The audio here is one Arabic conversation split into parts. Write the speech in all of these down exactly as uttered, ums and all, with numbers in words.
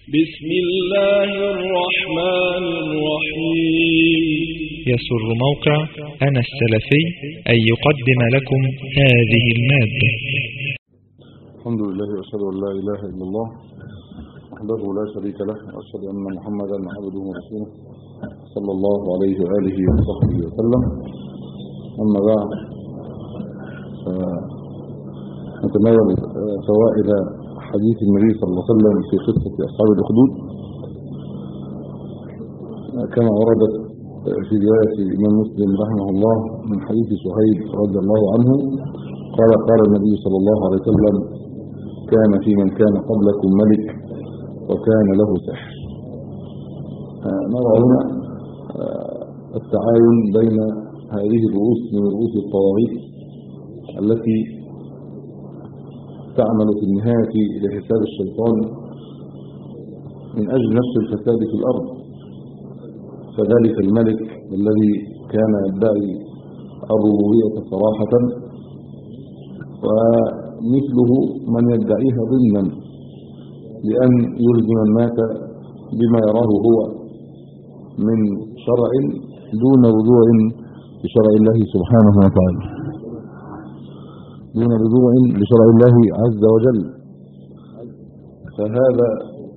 بسم الله الرحمن الرحيم. يسر موقع أنا السلفي أن يقدم لكم هذه المادة. الحمد لله وأشهد أن لا إله إلا الله وحده لا شريك له، وأشهد أن محمدا عبده ورسوله صلى الله عليه وآله وصحبه وسلم. أما بعد، نتناول فوائد حديث النبي صلى الله عليه وسلم في قصة أصحاب الأخدود كما وردت في رواية الإمام مسلم رحمه الله من حديث سهيب رضي الله عنه قال قال النبي صلى الله عليه وسلم: كان في من كان قبلكم ملك وكان له سحر. نرى هنا التعاون بين هذه الرؤوس من رؤوس الطواغيت التي تعمل في النهاية إلى حساب الشيطان من أجل نفس الفساد في الأرض. فذلك الملك الذي كان يدعي الربوبية صراحة، ومثله من يدعيها ضمنا لأن يلزم الناس بما يراه هو من شرع دون رجوع لشرع الله سبحانه وتعالى، دون رجوع لشرع الله عز وجل. فهذا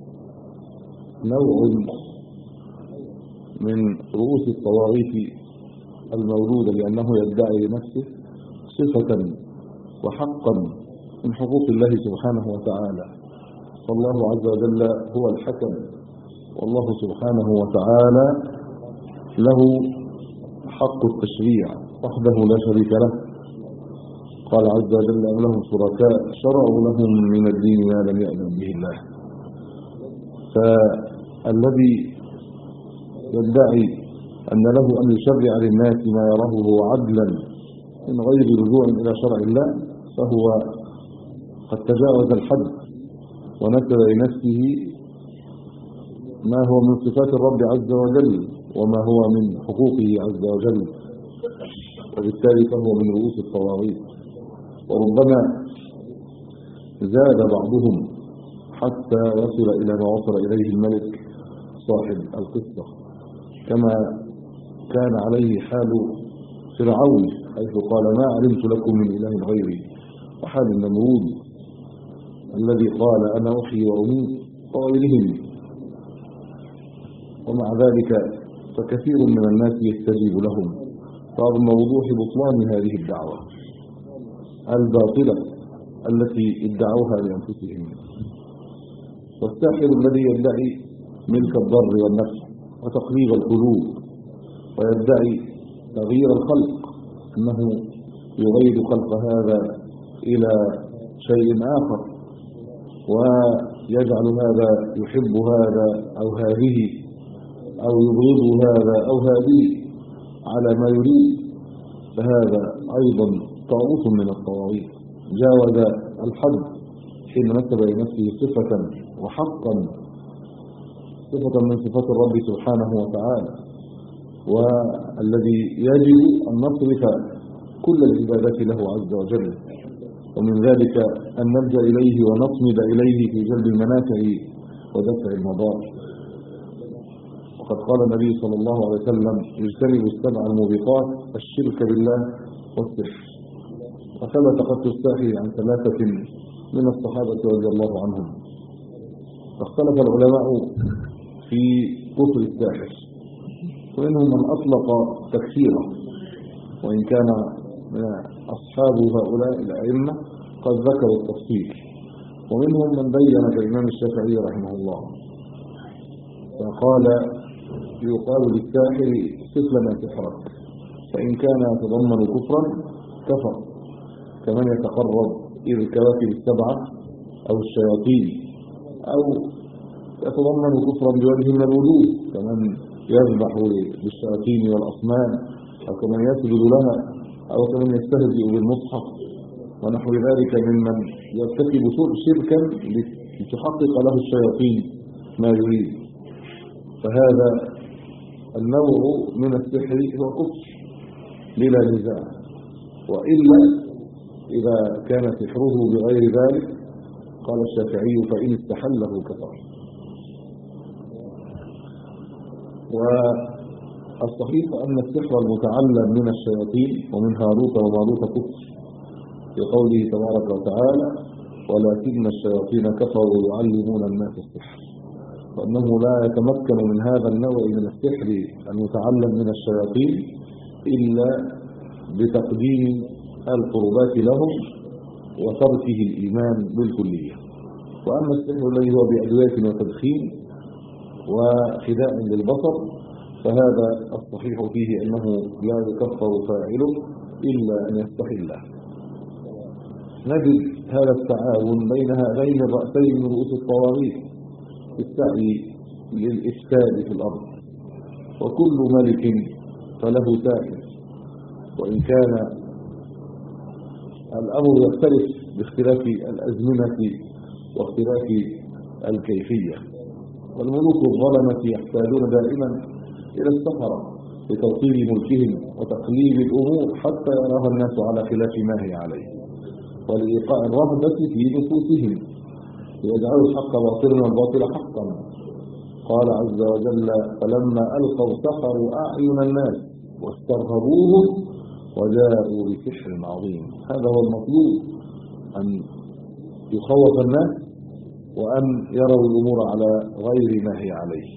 نوع من رؤوس الطواغيت الموجودة، لأنه يدعي لنفسه صفة وحقا من حقوق الله سبحانه وتعالى. فالله عز وجل هو الحكم، والله سبحانه وتعالى له حق التشريع وحده لا شريك له. قال عز وجل: أم لهم شركاء شرعوا لهم من الدين ما لم يأذن به الله. فالذي يدعي أن له أن يشرع للناس ما يراه هو عدلا من غير رجوع إلى شرع الله فهو قد تجاوز الحد ونسب لنفسه ما هو من صفات الرب عز وجل وما هو من حقوقه عز وجل، وبالتالي فهو من رؤوس الطواغيت. وربما زاد بعضهم حتى وصل إلى ما وصل إليه الملك صاحب القصة، كما كان عليه حال فرعون حيث قال: ما علمت لكم من إله غيري، وحال النمرود الذي قال: أنا أحيي وأميت، وغيرهم. ومع ذلك فكثير من الناس يستجيب لهم رغم وضوح بطلان هذه الدعوة الباطلة التي ادعوها لأنفسهم. والساحر الذي يدعي ملك الضر والنفع وتقليب القلوب ويدعي تغيير الخلق، أنه يغير خلق هذا إلى شيء آخر ويجعل هذا يحب هذا أو هذه أو يبغض هذا أو هذه على ما يريد، فهذا أيضا طاغوت من الطواغيت جاوز الحد حين نسب لنفسه صفة وحقا، صفة من صفات الرب سبحانه وتعالى، والذي يجب أن نصرف كل العبادات له عز وجل، ومن ذلك أن نلجأ إليه ونصمد إليه في جلب المنافع ودفع المضار. وقد قال النبي صلى الله عليه وسلم: اجتنبوا السبع الموبقات، الشرك بالله والسحر. وثبت قتل الساحر عن ثلاثة من الصحابة رضي الله عنهم. فاختلف العلماء في كفر الساحر، ومنهم من أطلق تكفيره، وإن كان أصحاب هؤلاء الأئمة قد ذكروا التفصيل، ومنهم من بين كالإمام الشافعي رحمه الله فقال: يقال للساحر صف لنا سحرك، فإن كان يتضمن كفرا كفر، كمن يتقرب إلى الكواكب السبعة أو الشياطين، أو يتضمن كفرا بوجه من الوجوه كمن يذبح للشياطين والأصنام، أو كمن يسجد لها، أو كمن يستهزئ بالمصحف ونحو ذلك ممن يرتكب شركا لتحقق له الشياطين ما يريد. فهذا النوع من السحر هو كفر بلا نزاع، وإلا إذا كان سحره بغير ذلك قال الشافعي: فإن استحله كفر. والصحيح أن السحر المتعلم من الشياطين ومن هاروت وماروت كفر، في قوله تبارك وتعالى ولكن الشياطين كفروا يعلمون الناس السحر، وأنه لا يتمكن من هذا النوع من السحر المتعلم من الشياطين إلا بتقديم القربات لهم وتركه الإيمان بالكلية. وأما السحر الذي هو بأدوية وتدخين وخداع للبصر فهذا الصحيح فيه أنه لا يكفر فاعله إلا أن يستحله. نجد هذا التعاون بين هذين الرأسين من رؤوس الطواغيت في السعي للإفساد في الأرض، وكل ملك فله سائر، وإن كان الأمر يختلف باختلاف الأزمنة واختلاف الكيفية. والملوك الظلمة يحتاجون دائما إلى السحرة لتوطيد ملكهم وتقليب الأمور حتى يراها الناس على خلاف ما هي عليه، ولإيقاع الرهبة في نفوسهم ليجعلوا الحق باطلا والباطل حقا. قال عز وجل فلما ألقوا سحروا أعين الناس واسترهبوهم وجاءوا بسحر عظيم. هذا هو المطلوب، أن يخوف الناس وأن يروا الأمور على غير ما هي عليه.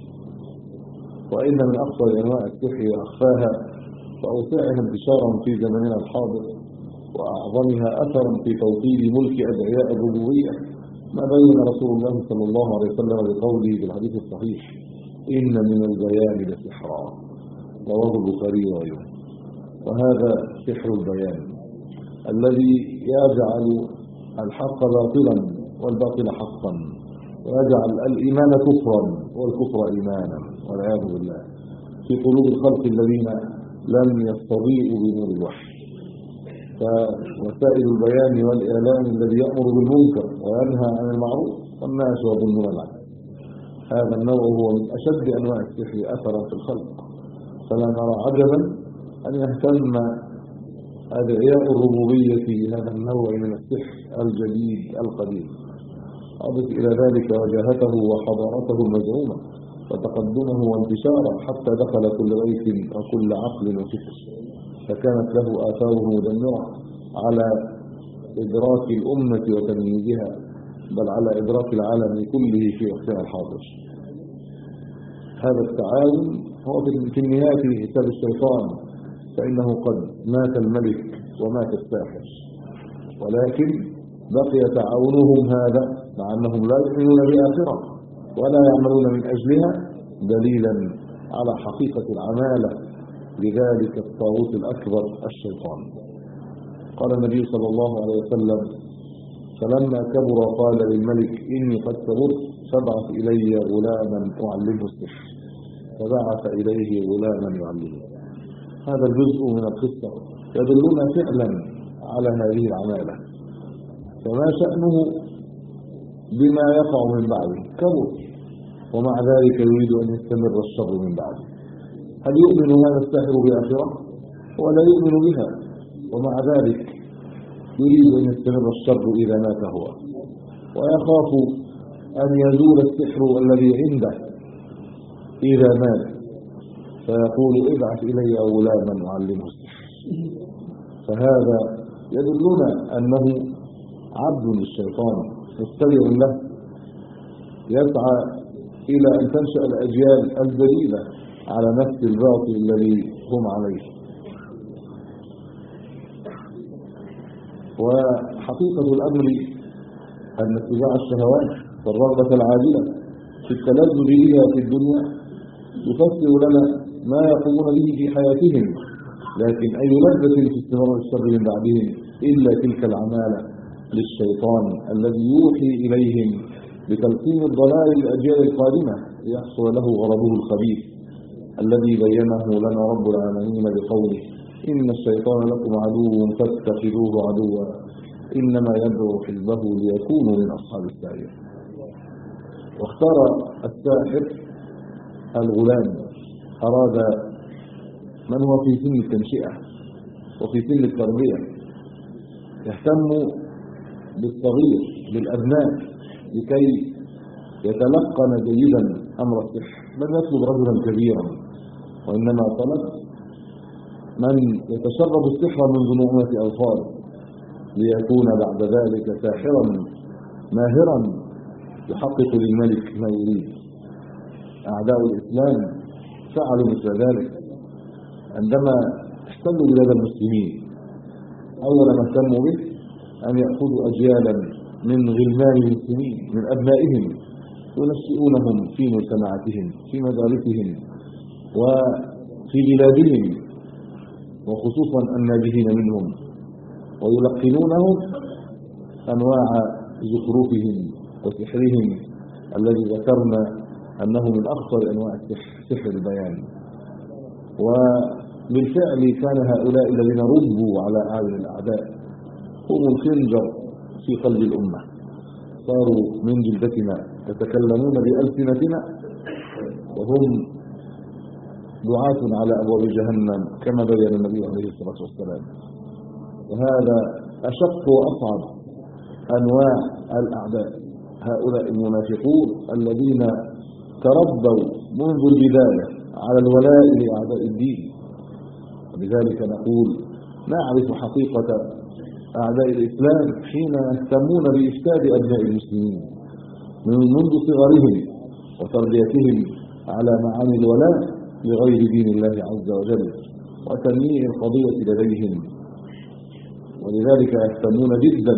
وإن من أخطر أنواع السحر وأخفاها وأوسعها انتشارا في زمننا الحاضر وأعظمها أثرا في توطيد ملك أدعياء الربوبية ما بين رسول الله صلى الله عليه وسلم بقوله في الحديث الصحيح إن من البيان لسحرا، رواه البخاري وغيره. وهذا سحر البيان الذي يجعل الحق باطلا والباطل حقا، ويجعل الإيمان كفرا والكفر إيمانا والعياذ بالله في قلوب الخلق الذين لم يستضيئوا بنور الوحي. فوسائل البيان والإعلان الذي يأمر بالمنكر وينهى عن المعروف والناس يظنون العدل، هذا النوع هو من أشد أنواع السحر أثرا في الخلق. فلا نرى عجبا أن يهتم أدعياء الربوبية بهذا النوع من السحر الجديد القديم. أضف إلى ذلك وجاهته وحضارته المزعومة وتقدمه وانتشاره حتى دخل كل بيت وكل عقل وفكر، فكانت له آثاره مدمرة على إدراك الأمة وتمييزها، بل على إدراك العالم كله في وقتها الحاضر. هذا التعاون هو في النهاية حساب الشيطان، فإنه قد مات الملك ومات الساحر، ولكن بقي تعاونهم هذا مع أنهم لا يؤمنون بآخرة ولا يعملون من أجلها دليلا على حقيقة العمالة لذلك الطاغوت الأكبر الشيطان. قال النبي صلى الله عليه وسلم فلما كبر قال للملك إني قد كبرت فابعث إلي غلاما أعلمه السحر، فبعث إليه غلاما يعلمه. هذا الجزء من القصة يدلنا فعلا على هذه العمالة. فما شأنه بما يقع من بعده؟ كبر ومع ذلك يريد أن يستمر الشر من بعده. هل يؤمن هذا الساحر بآخرة؟ ولا يؤمن بها، ومع ذلك يريد أن يستمر الشر إذا مات هو، ويخاف أن يزول السحر الذي عنده إذا مات، فيقول ابعث إلي غلاما أعلمه السحر. فهذا يدلنا أنه عبد للشيطان مستبع له، يسعى إلى أن تنشأ الأجيال الجديدة على نفس الباطل الذي هم عليه. وحقيقة الأمر أن اتباع الشهوات والرغبة العاجلة في التلذذ بها في الدنيا يفسر لنا ما يقومون به في حياتهم، لكن أي لذة في استمرار الشر من بعدهم إلا تلك العمالة للشيطان الذي يوحي إليهم بتلقين الضلال للأجيال القادمة ليحصل له غرضه الخبيث الذي بينه لنا رب العالمين بقوله إن الشيطان لكم عدو فاتخذوه عدوا إنما يدعو حزبه ليكونوا من أصحاب السعير. واختار الساحر الغلام، أراد من هو في سن التنشئة وفي سن التربية يهتم بالصغير بالأبناء لكي يتلقن جيدا أمر السحر، لم يطلب رجلا كبيرا، وإنما طلب من يتشرب السحر منذ نعمة أظفاره ليكون بعد ذلك ساحرا ماهرا يحقق للملك ما يريد. أعداء الإسلام فعلوا مثل ذلك عندما احتلوا بلاد المسلمين. أول ما اهتموا به أن يأخذوا أجيالا من غلمان المسلمين من أبنائهم ينشئونهم في مجتمعاتهم في مدارسهم وفي بلادهم، وخصوصا الناجحين منهم، ويلقنونهم أنواع زخرفهم وسحرهم الذي ذكرنا أنه من أخطر أنواع السحر، سحر البيان. وبالفعل كان هؤلاء الذين ربوا على أعين الأعداء هم الخنجر في قلب الأمة، صاروا من جلدتنا يتكلمون بألسنتنا وهم دعاة على أبواب جهنم كما بين النبي عليه الصلاة والسلام. وهذا أشق وأصعب أنواع الأعداء، هؤلاء المنافقون الذين تربوا منذ البداية على الولاء لأعداء الدين. لذلك نقول نعرف حقيقة أعداء الإسلام حين يهتمون بإفساد أبناء المسلمين منذ صغرهم وتربيتهم على معاني الولاء لغير دين الله عز وجل وتنميع القضية لديهم. ولذلك يهتمون جدا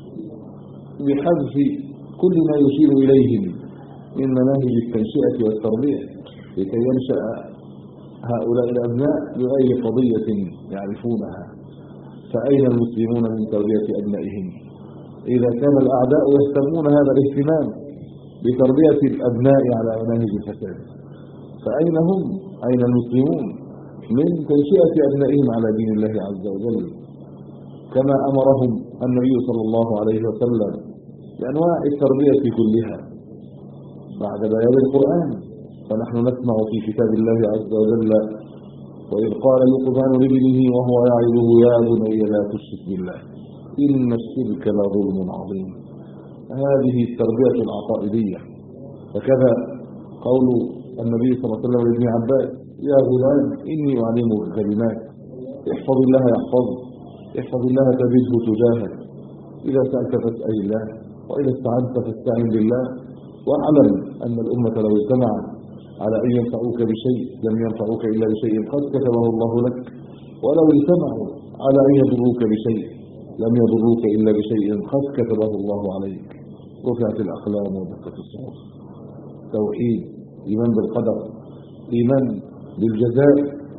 بحذف كل ما يشير إليهم من مناهج التنشئة والتربية لكي ينشأ هؤلاء الأبناء بغير قضية يعرفونها. فأين المسلمون من تربية أبنائهم إذا كان الأعداء يهتمون هذا الاهتمام بتربية الأبناء على مناهج الفساد؟ فأين هم؟ أين المسلمون من تنشئة أبنائهم على دين الله عز وجل كما أمرهم النبي صلى الله عليه وسلم بأنواع التربية كلها بعد بيان القرآن؟ فنحن نسمع في كتاب الله عز وجل وإذ قال لقمان لابنه وهو يعظه يا بني لا تشرك بالله إن الشرك لظلم عظيم. هذه التربية العقائدية. فكذا قول النبي صلى الله عليه وسلم لابن عباس يا غلام إني أعلمك كلمات احفظ الله يحفظك احفظ الله تجده تجاهك إذا سألت فاسأل الله وإذا استعنت فاستعن بالله واعلم أن الأمة لو اجتمعت على أن ينفعوك بشيء لم ينفعوك إلا بشيء قد كتبه الله لك ولو اجتمعوا على أن يضروك بشيء لم يضروك إلا بشيء قد كتبه الله عليك. رفعت الأقلام ودقت الصحف. توحيد، إيمان بالقدر، إيمان بالجزاء،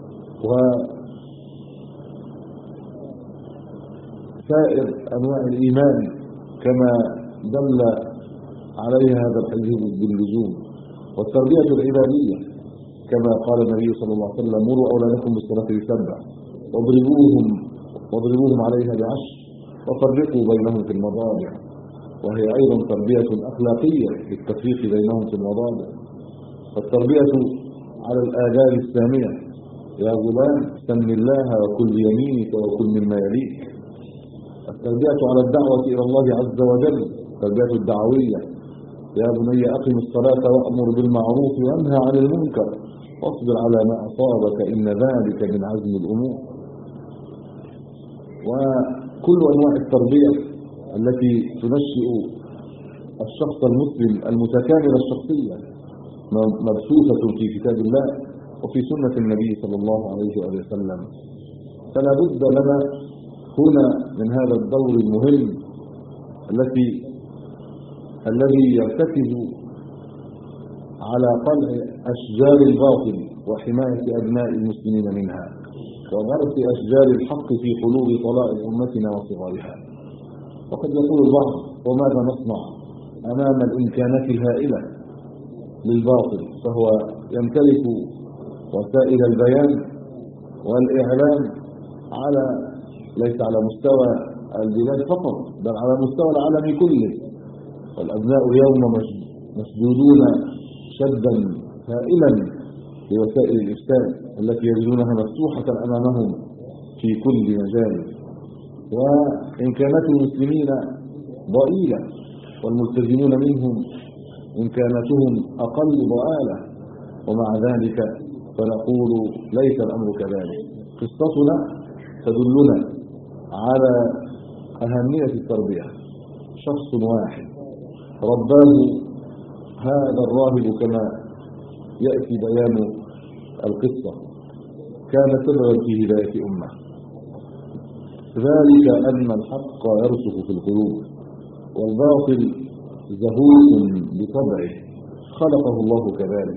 وسائر أنواع الإيمان كما دل عليها هذا الحديث باللزوم. والتربية العبادية كما قال النبي صلى الله عليه وسلم مروا أولادكم بالصلاة بسبع واضربوهم واضربوهم عليها بعشر وفرقوا بينهم في المضاجع، وهي أيضا تربية أخلاقية للتفريق بينهم في المضاجع. فالتربية على الآداب السامية يا غلام سم الله وكل بيمينك وكل مما يليك. التربية على الدعوة إلى الله عز وجل، التربية الدعوية يا بني أقم الصلاة وأمر بالمعروف وانهى عن المنكر واصبر على ما أصابك إن ذلك من عزم الأمور. وكل أنواع التربية التي تنشئ الشخص المسلم المتكامل الشخصية مبثوثة في كتاب الله وفي سنة النبي صلى الله عليه وسلم. فلا بد لنا هنا من هذا الدور المهم التي الذي يرتكز على قلع أشجار الباطل وحماية أبناء المسلمين منها وغرس أشجار الحق في قلوب طلائع أمتنا وصغارها. وقد يقول البعض وماذا نصنع أمام الإمكانات الهائلة للباطل؟ فهو يمتلك وسائل البيان والإعلام على ليس على مستوى البلاد فقط بل على مستوى العالم كله، والأبناء اليوم مسدودون شدا هائلا لوسائل الإفساد التي يجدونها مفتوحة أمامهم في كل مجال. وإمكانات المسلمين ضئيلة والملتزمون منهم إمكاناتهم أقل ضآلة، ومع ذلك فنقول ليس الأمر كذلك. قصتنا تدلنا على أهمية التربية. شخص واحد رباه هذا الراهب كما يأتي بيان القصة كان سببا في هداية أمة، ذلك أن الحق يرسخ في القلوب والباطل زهوق بطبعه، خلقه الله كذلك.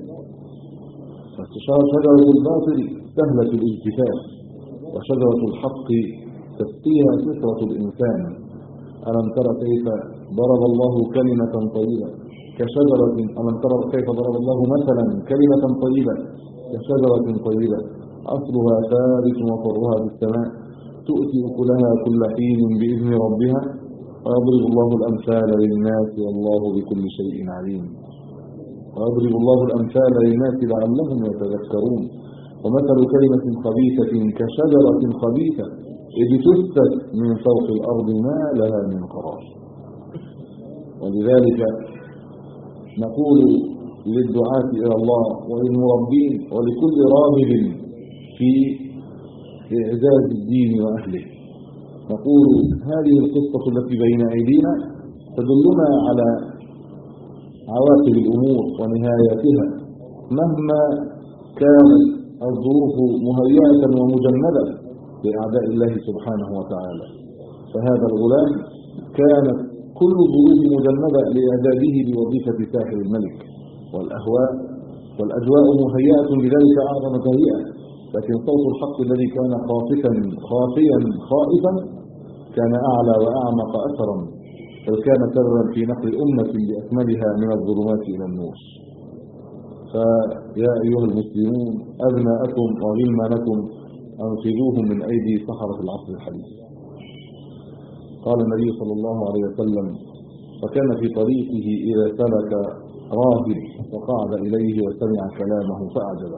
فشجرة الباطل سهلة الاجتثاث، وشجرة الحق تسقيها فطرة الإنسان. ألم ترى كيف ضرب الله كلمة طيبة كشجرة ألم ترى كيف ضرب الله مثلا كلمة طيبة كشجرة طيبة أصلها ثابت وفرها في السماء تؤتي أكلها كل حين بإذن ربها ويضرب الله الأمثال للناس والله بكل شيء عليم. ويضرب الله الأمثال للناس لعلهم يتذكرون. ومثل كلمة خبيثة كشجرة خبيثة اجتثت من فوق الأرض ما لها من قرار. ولذلك نقول للدعاة إلى الله وللمربين ولكل راغب في إعزاز الدين وأهله، نقول هذه القصة التي بين أيدينا تدلنا على عواقب الأمور ونهاياتها مهما كانت الظروف مهيئة ومجندة لأعداء الله سبحانه وتعالى. فهذا الغلام كانت كل الظروف مجندة لإعداده بوظيفة ساحر الملك، والأهواء والأجواء مهيئة لذلك أعظم تهيئة، لكن صوت الحق الذي كان خافتا خافيا خائفا كان أعلى وأعمق أثرا، بل كان سببا في نقل أمة بأكملها من الظلمات إلى النور. فيا أيها المسلمون أبناءكم وغلمانكم أنقذوهم من أيدي سحرة العصر الحديث. قال النبي صلى الله عليه وسلم: فكان في طريقه إذا سلك راهب فقعد إليه وسمع كلامه فأعجبه.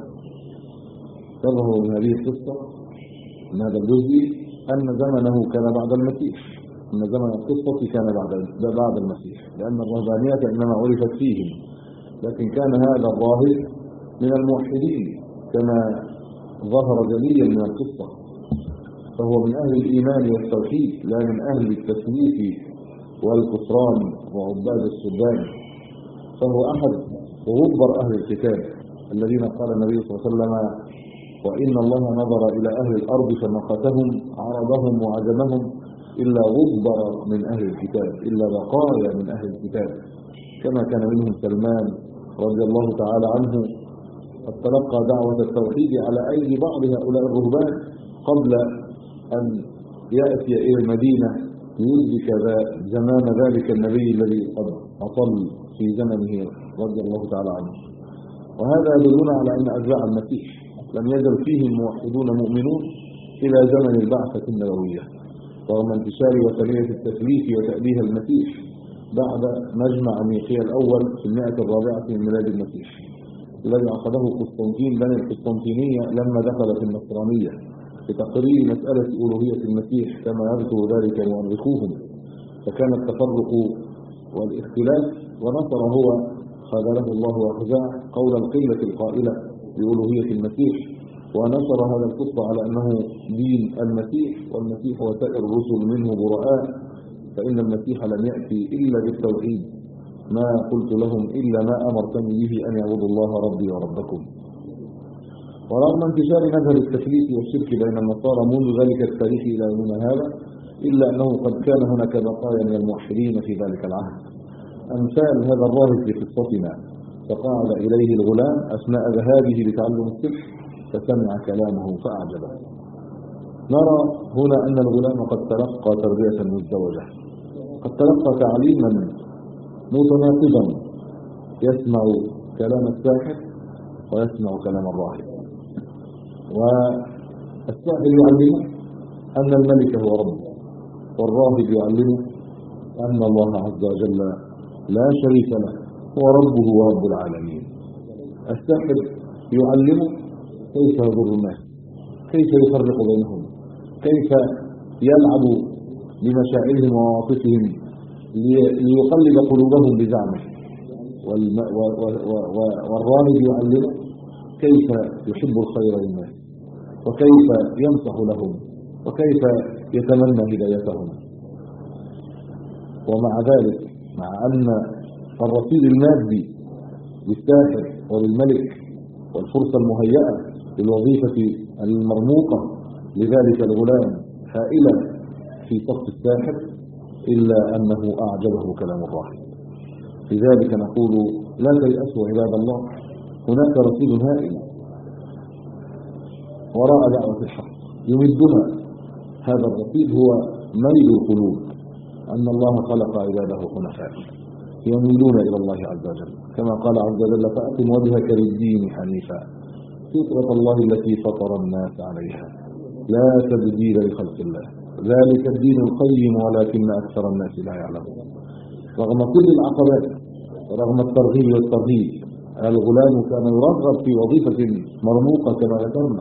تظهر من هذه القصة من هذا الجزء أن زمنه كان بعد المسيح، أن زمن القصة كان بعد بعد المسيح، لأن الرهبانية إنما عرفت فيهم، لكن كان هذا الراهب من الموحدين كما ظهر جليا من القصة، فهو من أهل الإيمان والتوحيد لا من أهل التسويف والكفران وعباد السبان، فهو أحد غبر أهل الكتاب الذين قال النبي صلى الله عليه وسلم: وإن الله نظر إلى أهل الأرض فمقتهم عرضهم وعجمهم إلا غبر من أهل الكتاب، إلا بقايا من أهل الكتاب، كما كان منهم سلمان رضي الله تعالى عنه قد تلقى دعوة التوحيد على أيدي بعض هؤلاء الرهبان قبل أن يأتي إلى المدينة ليدرك زمان ذلك النبي الذي قد أطل في زمنه رضي الله تعالى عنه. وهذا يدلنا على أن أتباع المسيح لم يزل فيهم موحدون مؤمنون إلى زمن البعثة النبوية، رغم انتشار وثنية التثليث وتأليه المسيح بعد مجمع نيقيا الأول في المئة الرابعة من ميلاد المسيح، الذي عقده قسطنطين بن القسطنطينية لما دخل في النصرانية لتقرير مسألة ألوهية المسيح كما يذكر ذلك مؤرخوهم. فكان التفرق والاختلاف، ونصر هو خذله الله وخزاه قول القلة القائلة بألوهية المسيح، ونشر هذا الكفر على أنه دين المسيح، والمسيح وسائر الرسل منه براء، فإن المسيح لم يأتي إلا بالتوحيد، ما قلت لهم إلا ما أمرتني به أن يعبدوا الله ربي وربكم. ورغم انتشار مذهب التثليث والشرك بين النصارى منذ ذلك التاريخ إلى يومنا هذا، إلا أنه قد كان هناك بقايا من الموحدين في ذلك العهد، أمثال هذا الراهب في قصتنا، فقعد إليه الغلام أثناء ذهابه لتعلم السحر فسمع كلامه فأعجبه. نرى هنا أن الغلام قد تلقى تربية مزدوجة، قد تلقى تعليما متناقضا، يسمع كلام الساحر ويسمع كلام الراهب. والساحر يعلمه أن الملك هو رب، والراهب يعلمه أن الله عز وجل لا شريك له، هو ربه ورب العالمين. الساحر يعلمه كيف يضر الناس، كيف يفرق بينهم، كيف يلعب بمشاعرهم وعواطفهم ليقلب قلوبهم بزعمه. والراهب يعلمه كيف يحب الخير للناس وكيف ينصح لهم وكيف يتمنى هدايتهم. ومع ذلك مع أن الرصيد المادي للساحر وللملك والفرصة المهيئة للوظيفة المرموقة لذلك الغلام هائلة في صف الساحر، إلا أنه أعجبه كلام الراهب. لذلك نقول لا تيأسوا عباد الله، هناك رصيد هائل وراء دعوة الحق يمدنا. هذا الرصيد هو ميل القلوب، أن الله خلق عباده حنفاء يميلون إلى الله عز وجل، كما قال عز وجل: فأقم وجهك للدين حنيفا فطرة الله التي فطر الناس عليها لا تبديل لخلق الله ذلك الدين القيم ولكن أكثر الناس لا يعلمون. رغم كل العقبات رغم الترغيب والترهيب، الغلام كان يرغب في وظيفة مرموقة كما ذكرنا،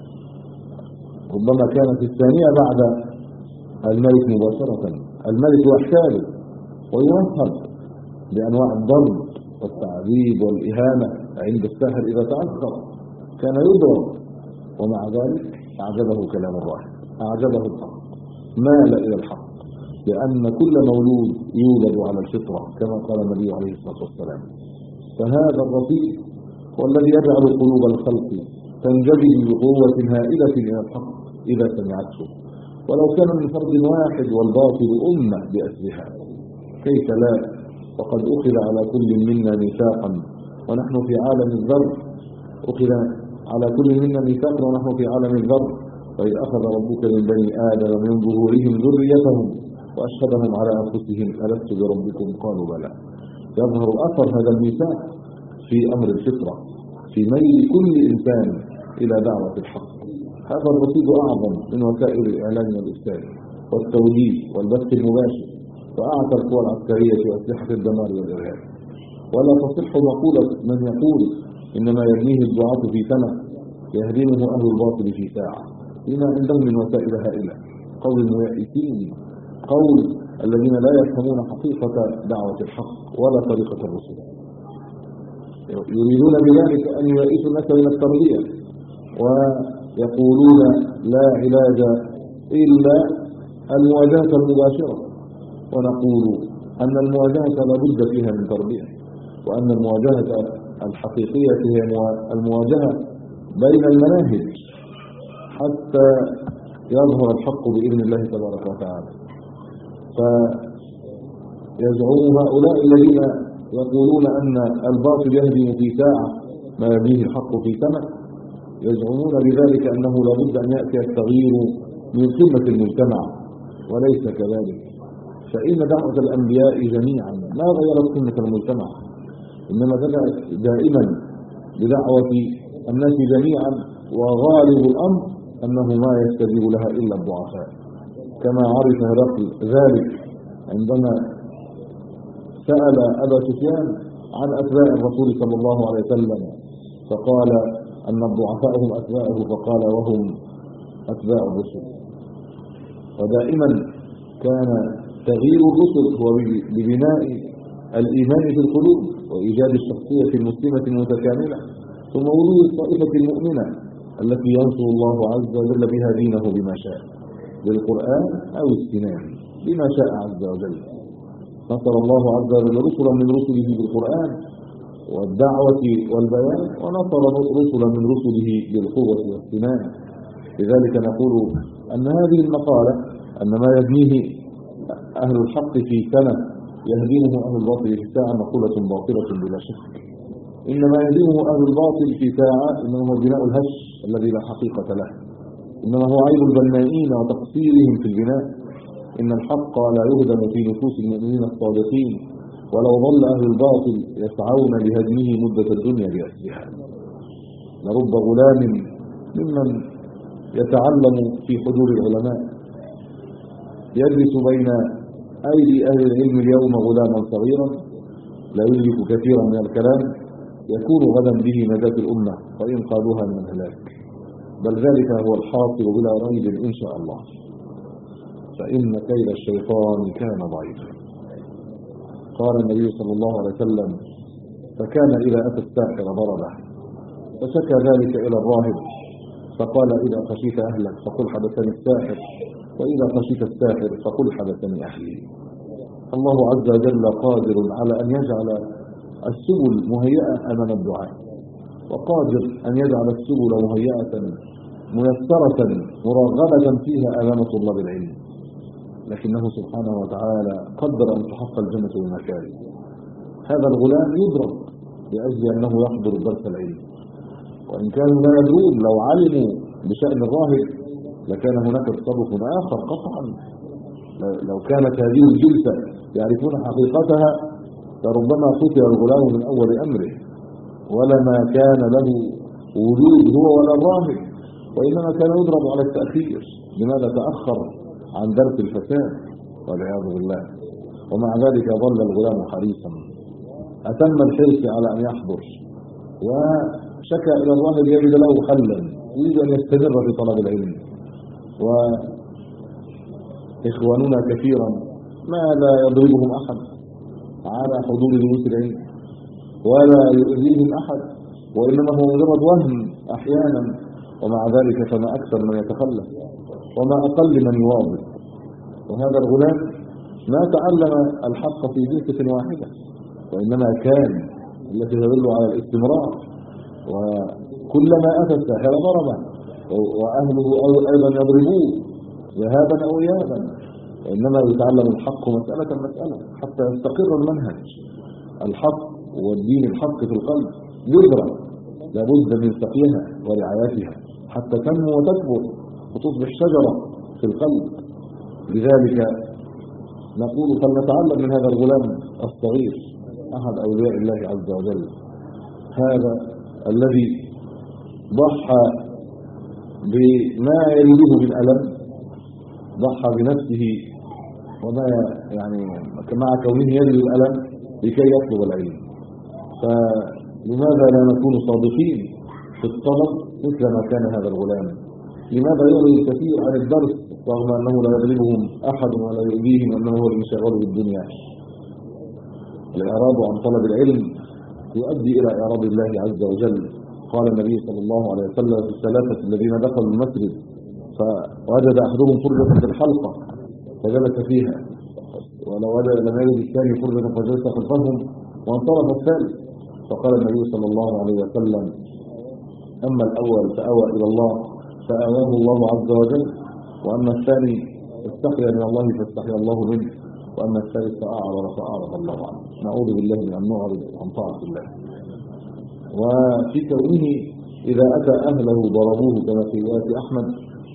ربما كانت الثانية بعد الملك مباشرة. الملك يحتاج ويوهب بأنواع الضرب والتعذيب والإهانة عند الساحر إذا تأخر كان يضرب، ومع ذلك أعجبه كلام الراهب، أعجبه الحق، مال إلى الحق، لأن كل مولود يولد على الفطرة كما قال النبي عليه الصلاة والسلام. فهذا الرصيد هو الذي يجعل قلوب الخلق تنجذب بقوة هائلة إلى الحق إذا سمعته، ولو كان من فرد واحد والباطل أمة بأسرها كيف لا؟ وقد أخذ على كل منا ميثاقا ونحن في عالم الذر، أخذ على كل منا ميثاقا ونحن في عالم الذر، وإذ أخذ ربك من بني آدم من ظهورهم ذريتهم وأشهدهم على أنفسهم ألست بربكم قالوا بلى. يظهر أثر هذا الميثاق في أمر الفطرة، في ميل كل إنسان إلى دعوة الحق. هذا الرصيد أعظم من وسائل الإعلام والإرسال والتوجيه والبث المباشر، وأعطى القوى العسكرية وأسلحة الدمار والإرهاب. ولا تصح مقولة من يقول إنما يبنيه الدعاة في سنة يهدمه أهل الباطل في ساعة، لما عندهم من وسائل هائلة. قول الميائسين، قول الذين لا يفهمون حقيقة دعوة الحق ولا طريقة الرسل، يريدون بذلك أن ييئسوا الناس من التربية، ويقولون لا علاج إلا المواجهة المباشرة، ونقول أن المواجهة لا بد فيها من تربية، وأن المواجهة الحقيقية هي المواجهة بين المناهج حتى يظهر الحق بإذن الله تبارك وتعالى. فيزعم هؤلاء الذين يقولون أن الباطل يهدم في ساعة ما يبنيه الحق في سنة، يزعمون بذلك أنه لا بد أن يأتي التغيير من قمة المجتمع، وليس كذلك. فإن دعوة الأنبياء جميعا ما غيرت قمة المجتمع، إنما بدأت دائما بدعوة الناس جميعا، وغالب الأمر أنه ما يستجيب لها إلا الضعفاء، كما عرف هرقل ذلك عندما سأل أبا سفيان عن أتباع الرسول صلى الله عليه وسلم، فقال أن الضعفاء هم أتباعه، فقال وهم أتباع الرسل. ودائما كان تغيير الرسل هو ببناء الإيمان في القلوب وإيجاد الشخصية المسلمة المتكاملة، ثم وجود الطائفة المؤمنة التي ينصر الله عز وجل بها دينه بما شاء، بالقرآن أو السنان، بما شاء عز وجل. نصر الله عز وجل رسلا من رسله بالقرآن والدعوة والبيان، ونصر رسلا من رسله بالقوة والسنان. لذلك نقول أن هذه المقالة أن ما يبنيه أهل الحق في سنة يهدمه أهل الباطل في ساعة مقولة باطلة بلا شك. إنما يهدمه أهل الباطل في ساعة إنما هو بناء الهش الذي لا حقيقة له، إنما هو عيب البنائين وتقصيرهم في البناء. إن الحق لا يهدم في نفوس المؤمنين الصادقين، ولو ظل أهل الباطل يسعون لهدمه مدة الدنيا بأسرها. لرب غلام ممن يتعلم في حضور العلماء يجلس بين أيدي أهل العلم اليوم غلاما صغيرا لا يدرك كثيرا من الكلام، يكون غدا به نجاة الأمة وإنقاذها من الهلاك، بل ذلك هو الحاصل بلا ريب إن شاء الله. فإن كيد الشيطان كان ضعيفا. قال النبي صلى الله عليه وسلم فكان إذا أتى الساحر ضربه، فشكى ذلك إلى الراهب فقال إذا خشيت أهلك فقل حدثني الساحر، وإذا خشيت الساحر فقل حدثني أهلي. الله عز وجل قادر على أن يجعل السبل مهيئة أمام الدعاء، وقادر أن يجعل السبل مهيئة ميسرة مرغبة فيها أمام طلاب العلم، لكنه سبحانه وتعالى قدر أن تحقق الجنة بمكان. هذا الغلام يضرب لأجل أنه يحضر درس العلم، وإن كانوا لا يدرون لو علموا بشأن الراهب لكان هناك تصرف آخر قطعا. لو كانت هذه الجلسة يعرفون حقيقتها فربما قتل الغلام من أول أمره، ولما كان له وجود هو ولا الراهب، وإنما كان يضرب على التأخير. لماذا تأخر عن درس الفساد والعياذ بالله؟ ومع ذلك ظل الغلام حريصا، أتم الحرص على أن يحضر، وشكى إلى الراهب يجد له حلا، يريد أن يستمر في طلب العلم. وإخواننا كثيرا ما لا يضربهم أحد على حضور دروس العلم ولا يؤذيهم أحد، وإنما هو مجرد وهم أحيانا، ومع ذلك فما أكثر من يتخلف وما أقل من يواظب. وهذا الغلام ما تعلم الحق في جلسة واحدة، وإنما كان التي تدل على الاستمرار، وكلما أتى الساحر ضربه وأهله أيضا يضربوه ذهابا أو إيابا، وإنما يتعلم الحق مسألة مسألة حتى يستقر المنهج الحق والدين الحق في القلب. يدرى لابد من سقيها ورعايتها حتى تنمو وتكبر وتصبح شجرة في القلب. لذلك نقول فلنتعلم من هذا الغلام الصغير أحد أولياء الله عز وجل، هذا الذي ضحى بما يريده من ألم، ضحى بنفسه وما يعني مع كونه يجد الألم لكي يطلب العلم. فلماذا لا نكون صادقين في الطلب مثل ما كان هذا الغلام؟ لماذا يغني الكثير عن الدرس رغم أنه لا يضربهم أحد ولا يؤذيهم وأنه هو المشغل بالدنيا؟ الإعراض عن طلب العلم يؤدي إلى إعراض الله عز وجل. قال النبي صلى الله عليه وسلم في الثلاثة الذين دخلوا المسجد فوجد أحدهم فرجة في الحلقة فجلس فيها، ولو وجد لم يجد الثاني فرجة فجلس خلفهم وانصرف الثالث، فقال النبي صلى الله عليه وسلم أما الأول فأوى إلى الله فآواه الله عز وجل، وأما الثاني استحيا من الله فاستحيا الله منه، وأما الثالث فأعرض فأعرض الله عنه. نعوذ بالله من أن نعرض عن طاعة الله. وفي كونه إذا أتى أهله ضربوه كما في رواية أحمد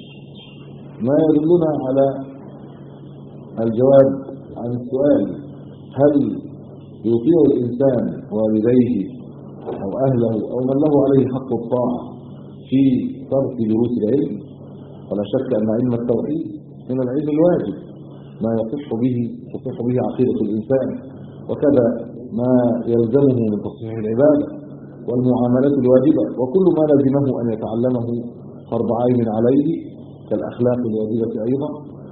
ما يدلنا على الجواب عن السؤال هل يطيع الإنسان والديه أو أهله أو من له عليه حق الطاعة في ترك دروس العلم؟ ولا شك أن علم التوحيد من العلم الواجب ما يصح به تصح به عقيدة الإنسان، وكذا ما يلزمه من تصحيح العبادة والمعاملات الواجبة، وكل ما لزمه أن يتعلمه فرض عين عليه كالأخلاق الواجبة أيضا،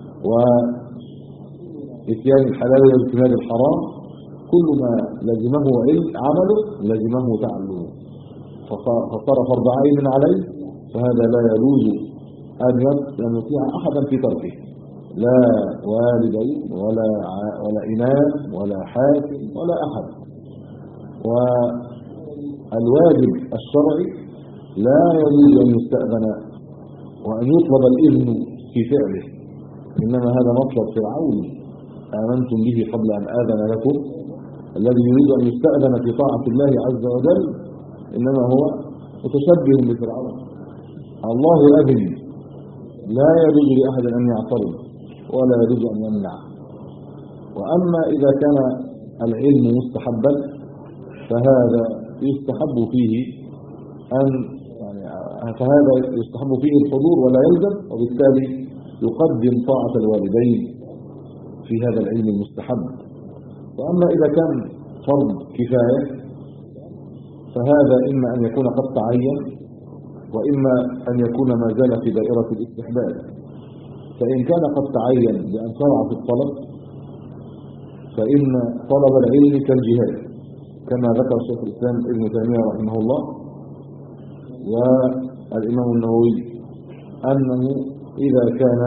وإتيان الحلال واجتناب الحرام، كل ما لزمه علم عمله لزمه تعلمه، فصار فرض عين عليه، فهذا لا يجوز أن يطيع أحدا في تركه، لا والدين ولا ولا إمام ولا حاكم ولا أحد. والواجب الشرعي لا يجوز أن يستأذن وأن يطلب الإذن في فعله، إنما هذا مطلب فرعون آمنتم به قبل أن آذن لكم. الذي يريد أن يستأذن في طاعة الله عز وجل إنما هو متشبه بفرعون. الله أذن، لا يجوز لأحد أن يعترض ولا يجوز أن يمنع. وأما إذا كان العلم مستحبا فهذا يستحب فيه أن يعني فهذا يستحب فيه الحضور ولا يلزم، وبالتالي يقدم طاعة الوالدين في هذا العلم المستحب. وأما إذا كان فرض كفاية فهذا إما أن يكون قد تعين وإما أن يكون ما زال في دائرة الاستحباب. فإن كان قد تعين بأن شرع في الطلب فإن طلب العلم كالجهاد كما ذكر شيخ الإسلام ابن تيمية رحمه الله والإمام النووي أنه إذا كان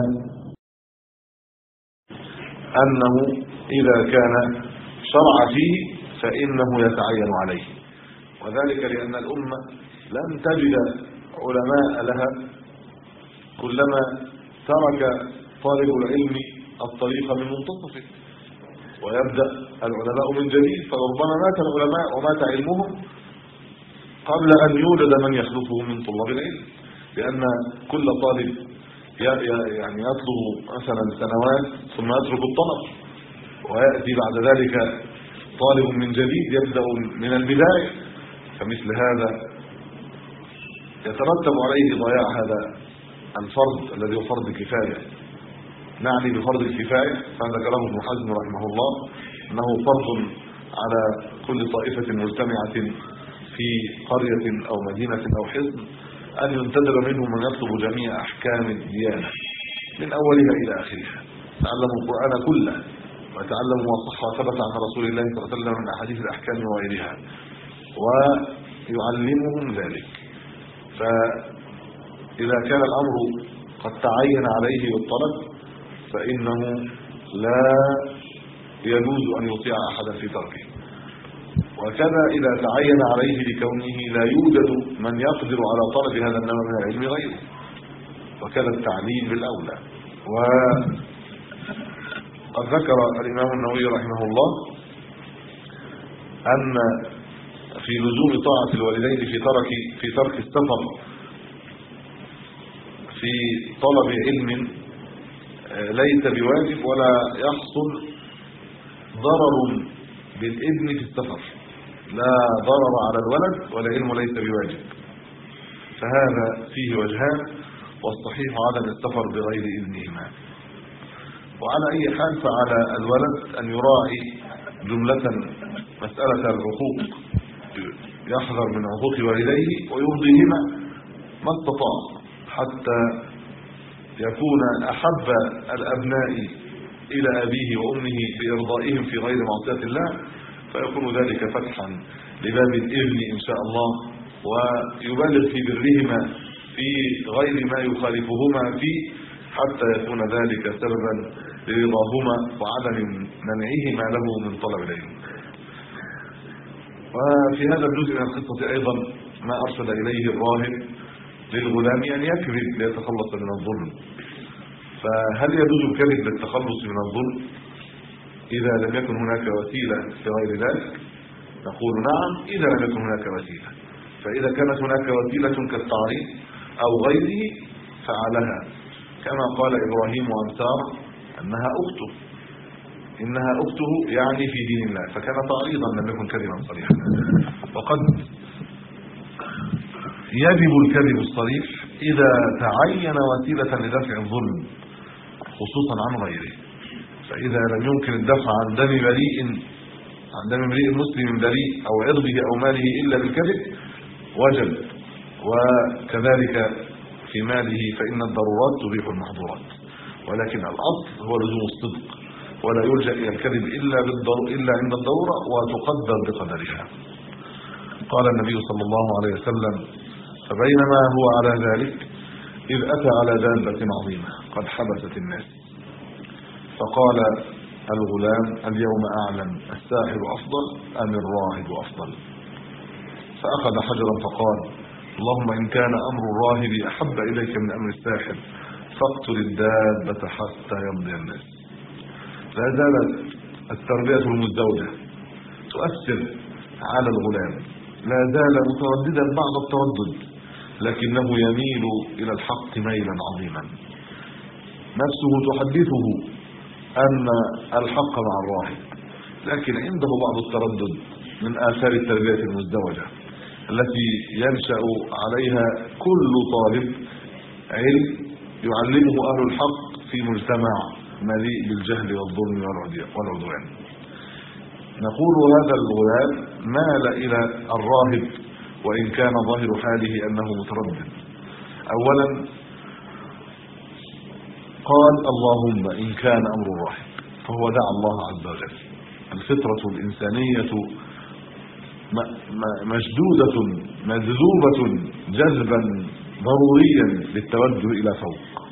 أنه إذا كان شرع فيه فإنه يتعين عليه، وذلك لأن الأمة لن تجد علماء لها كلما ترك طالب العلم الطريق من منتصفه ويبدأ العلماء من جديد، فربما مات العلماء ومات علمهم قبل أن يولد من يخلفهم من طلاب العلم، لأن كل طالب يعني يطلب مثلا سنوات ثم يترك الطلب ويأتي بعد ذلك طالب من جديد يبدأ من البداية، فمثل هذا يترتب عليه ضياع هذا الفرض الذي هو فرض كفاية. نعني بفرض الكفاية فهذا كلام ابن حزم رحمه الله أنه فرض على كل طائفة مجتمعة في قرية أو مدينة أو حزب أن ينتدب منهم من يطلب جميع أحكام الديانة من أولها إلى آخرها، تعلموا القرآن كله وتعلموا ما صح وثبت عن رسول الله صلى الله عليه وسلم من أحاديث الأحكام وغيرها ويعلمهم ذلك. فإذا كان الأمر قد تعين عليه بالطلب فإنه لا يجوز أن يطيع أحدا في تركه، وكذا إذا تعين عليه لكونه لا يوجد من يقدر على طلب هذا النوع من العلم غيره، وكذا التعليم بالأولى. وقد ذكر الإمام النووي رحمه الله أن في لزوم طاعة الوالدين في ترك في ترك السفر في طلب علم ليس بواجب ولا يحصل ضرر بالابن في السفر، لا ضرر على الولد والعلم ليس بواجب، فهذا فيه وجهان، والصحيح عدم السفر بغير إذنهما. وعلى أي حال فعلى الولد أن يراعي جملة مسألة العقوق، يحذر من عقوق والديه ويرضيهما ما استطاع حتى يكون أحب الأبناء إلى أبيه وأمه بإرضائهم في غير معصية الله، فيكون ذلك فتحا لباب الإذن إن شاء الله، ويبالغ في برهما في غير ما يخالفهما فيه حتى يكون ذلك سببا لرضاهما وعدم منعهما له من طلب العلم. وفي هذا الجزء من القصة أيضا ما أرشد إليه الراهب للغلام أن يكذب ليتخلص من الظلم. فهل يجوز الكذب للتخلص من الظلم إذا لم يكن هناك وسيلة لغير ذلك؟ نقول نعم إذا لم يكن هناك وسيلة، فإذا كانت هناك وسيلة كالتعريض أو غيره فعلها، كما قال إبراهيم عن سارة أنها أخته، إنها أخته يعني في دين الله، فكان تعريضا لم يكن كذبا صريحا. وقد يجب الكذب الصريح إذا تعين وسيلة لدفع الظلم خصوصا عن غيره، فإذا لم يمكن الدفع عن دم بريء عن دم امرئ مسلم بريء أو عرضه أو ماله إلا بالكذب وجب، وكذلك في ماله فإن الضرورات تبيح المحظورات، ولكن الأصل هو لزوم الصدق، ولا يلجأ إلى الكذب إلا بالضرورة إلا عند الضرورة وتقدر بقدرها. قال النبي صلى الله عليه وسلم: فبينما هو على ذلك إذ أتى على دابة عظيمة قد حبست الناس، فقال الغلام: اليوم أعلم الساحر أفضل أم الراهب أفضل؟ فأخذ حجرا فقال: اللهم إن كان أمر الراهب أحب إليك من أمر الساحر فاقتل الدابة حتى يمضي الناس. لا زالت التربية المزدوجة تؤثر على الغلام، لا زال مترددا بعض التردد، لكنه يميل إلى الحق ميلا عظيما، نفسه تحدثه أن الحق مع الراهب، لكن عنده بعض التردد من آثار التربية المزدوجة التي ينشأ عليها كل طالب علم يعلمه أهل الحق في مجتمع مليء بالجهل والظلم والعدوان. نقول هذا الغلام مال إلى الراهب وإن كان ظاهر حاله أنه متردد. أولا قال: اللهم إن كان أمر الراهب، فهو دعا الله عز وجل. الفطرة الإنسانية مشدودة مجذوبة جذبا ضروريا للتوجه إلى فوق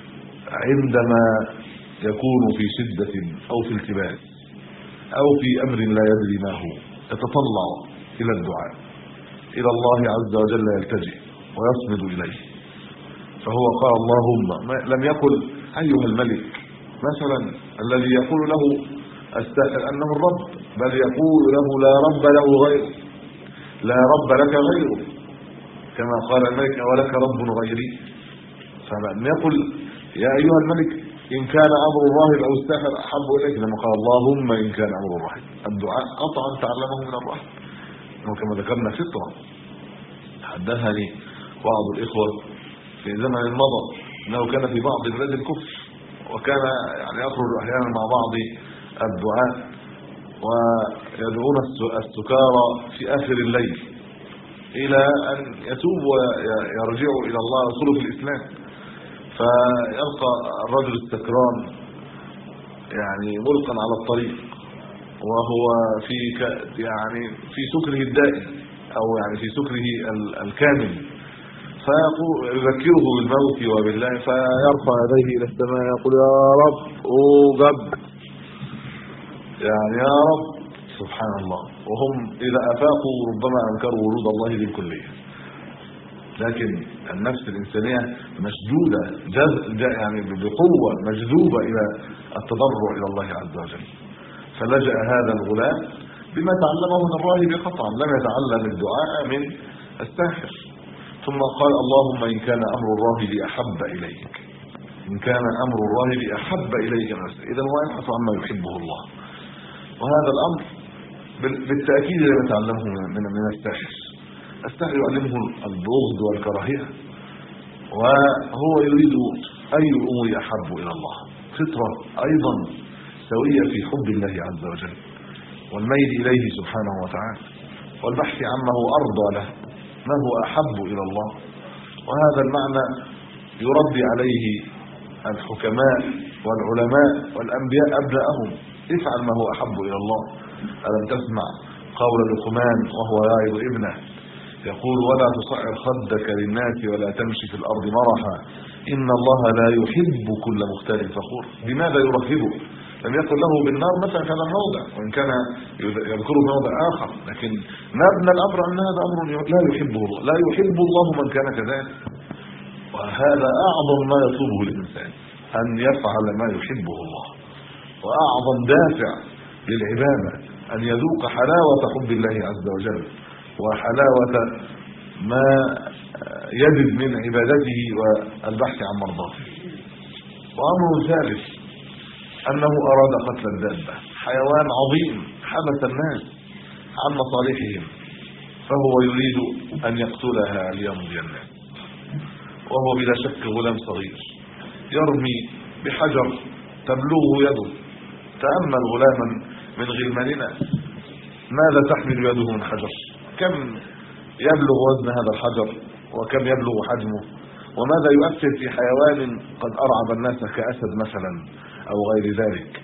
عندما يكون في شدة أو في التباس أو في أمر لا يدري ما هو، يتطلع إلى الدعاء إلى الله عز وجل، يلتجئ ويصمد إليه. فهو قال اللهم، لم يقل أيها الملك مثلا الذي يقول له الساحر أنه الرب، بل يقول له لا رب له غيره، لا رب لك غيره، كما قال الملك ولك رب غيري. فلم يقل يا أيها الملك إن كان أمر الراهب أو الساحر أحب إليك، لما قال اللهم إن كان أمر الراهب. الدعاء قطعا تعلمه من الراهب، وكما ذكرنا فطرة. حدثني بعض الإخوة في زمن مضى أنه كان في بعض بلاد الكفر، وكان يعني يخرج أحيانا مع بعض الدعاء ويدعون السكارى في آخر الليل إلى أن يتوب ويرجعوا إلى الله ويدخلوا في الإسلام. فيلقى الرجل السكران يعني ملقا على الطريق وهو في يعني في سكره الدائم أو يعني في سكره الكامل، فيقول يذكره بالموت وبالله، فيرفع يديه إلى السماء يقول يا رب أوجب، يعني يا رب، سبحان الله. وهم إذا أفاقوا ربما أنكروا ورود الله بالكلية، لكن النفس الإنسانية مشدودة جذب يعني بقوة، مجذوبة إلى التضرع إلى الله عز وجل. فلجأ هذا الغلام بما تعلمه من الراهب قطعا، لم يتعلم الدعاء من الساحر. ثم قال اللهم إن كان أمر الراهب أحب إليك، إن كان أمر الراهب أحب إليك نفسه، إذا هو يبحث عما يحبه الله. وهذا الأمر بالتأكيد لم يتعلمه من من الساحر. الساحر يعلمه البغض والكراهية، وهو يريد أي الأمور أحب إلى الله. فطرة أيضا سوية في حب الله عز وجل والميل إليه سبحانه وتعالى، والبحث عما هو أرضى له، ما هو أحب إلى الله. وهذا المعنى يربي عليه الحكماء والعلماء والأنبياء أبناءهم، افعل ما هو أحب إلى الله. ألم تسمع قول لقمان وهو يعظ ابنه يقول ولا تصعر خدك للناس ولا تمشي في الأرض مرحا إن الله لا يحب كل مختال فخور. بماذا يرهبه؟ لم يقل له بالنار مثلا في هذا الموضع، وإن كان يذكره موضع آخر، لكن مبنى الأمر أن هذا أمر لا يحبه الله، لا يحب الله من كان كذلك. وهذا أعظم ما يطلبه الإنسان، أن يفعل ما يحبه الله، وأعظم دافع للعبادة أن يذوق حلاوة حب الله عز وجل وحلاوة ما يجد من عبادته والبحث عن مرضاته. وأمر ثالث أنه أراد قتل الدابة، حيوان عظيم حبس الناس عن مصالحهم، فهو يريد أن يقتلها ليمضي الناس. وهو بلا شك غلام صغير يرمي بحجر تبلغه يده. تأمل غلاما من غلماننا ماذا تحمل يده من حجر، كم يبلغ وزن هذا الحجر وكم يبلغ حجمه، وماذا يؤثر في حيوان قد أرعب الناس كأسد مثلا أو غير ذلك.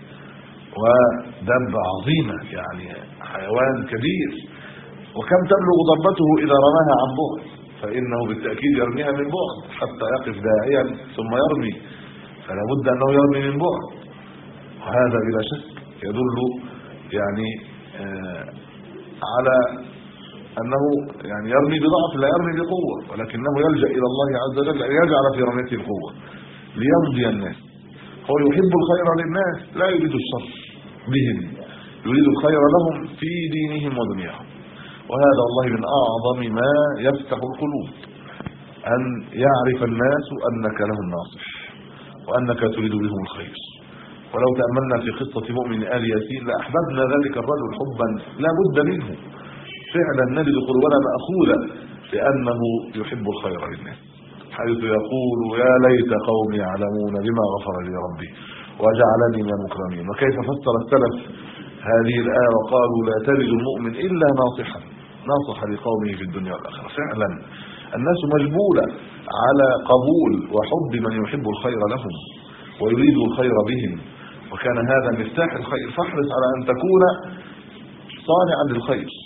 ودابة عظيمة يعني حيوان كبير، وكم تبلغ ضربته إذا رماها عن بعد، فإنه بالتأكيد يرميها من بعد حتى يقف داعيا ثم يرمي، فلا بد أنه يرمي من بعد. وهذا بلا شك يدل يعني آه على أنه يعني يرمي بضعف لا يرمي بقوة، ولكنه يلجأ إلى الله عز وجل أن يجعل في رميته القوة ليمضي الناس. هو يحب الخير للناس، لا يريد الشر بهم، يريد الخير لهم في دينهم ودنياهم. وهذا والله من أعظم ما يفتح القلوب، أن يعرف الناس أنك لهم ناصح وأنك تريد بهم الخير. ولو تأملنا في قصة مؤمن آل ياسين لأحببنا ذلك الرجل حبا لا بد منه، فعلا نجد قلوبنا مأخوذة لأنه يحب الخير للناس، حيث يقول يا ليت قومي يعلمون بما غفر لي ربي وجعلني من المكرمين. وكيف فسر السلف هذه الآية وقالوا لا تجد المؤمن إلا ناصحا ناصح لقومه في الدنيا والآخرة. فعلا الناس مجبولة على قبول وحب من يحب الخير لهم ويريد الخير بهم، وكان هذا مفتاح الخير. فاحرص على أن تكون صانعا للخير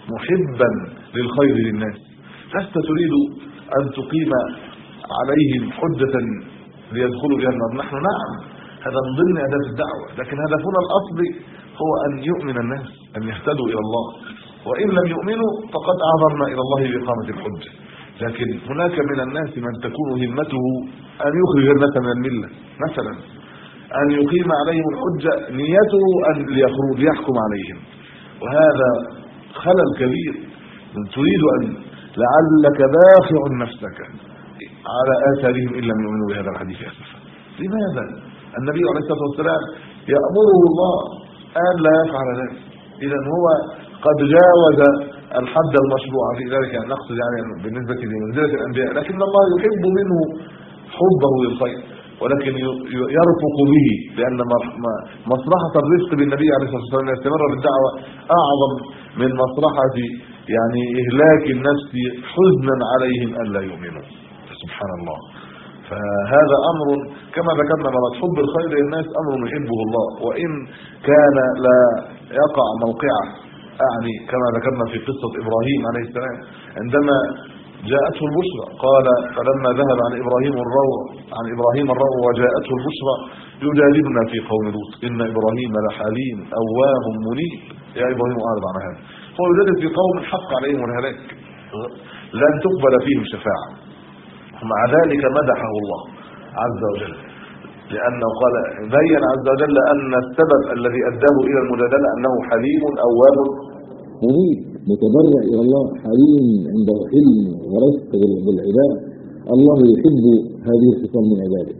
محبا للخير للناس. لست تريد أن تقيم عليهم حجة ليدخلوا بها النار. نحن نعم هذا من ضمن أهداف الدعوة، لكن هدفنا الأصلي هو أن يؤمن الناس، أن يهتدوا إلى الله، وإن لم يؤمنوا فقد أعذرنا إلى الله بإقامة الحجة. لكن هناك من الناس من تكون همته أن يخرج الناس من الملة، مثلا أن يقيم عليهم الحجة نيته أن ليخرج ليحكم عليهم، وهذا خلل كبير. تريد أن لعلك باخع نفسك على آثارهم إن لم يؤمنوا بهذا الحديث أسفا. لماذا؟ النبي عليه الصلاة والسلام يأمره الله أن لا يفعل ذلك. إذا هو قد جاوز الحد المشروع في ذلك، يعني نقصد يعني بالنسبة لمنزلة الأنبياء، لكن الله يحب منه حبه للخير، ولكن يرفق به، لأن مصلحة الرفق بالنبي عليه الصلاة والسلام يستمر بالدعوة أعظم من مصلحة يعني إهلاك النفس حزنا عليهم أن لا يؤمنوا. سبحان الله. فهذا أمر كما ذكرنا مرات، حب الخير للناس أمر يحبه الله، وإن كان لا يقع موقعه. يعني كما ذكرنا في قصة إبراهيم عليه السلام عندما جاءته البشرى قال فلما ذهب عن إبراهيم الروع عن إبراهيم الروع وجاءته البشرى يجادلنا في قوم لوط إن إبراهيم لحليم أواه منيب. يا إبراهيم أعرض عن هذا. هو يجادل في قوم حق عليهم الهلاك لن تقبل فيهم شفاعة، مع ذلك مدحه الله عز وجل، لأنه قال بين عز وجل أن السبب الذي أداه إلى المجادلة أنه حليم أواه منيب متضرع إلى الله، حليم عنده حلم ورفق بالعباد. الله يحب هذه الخصال من عباده،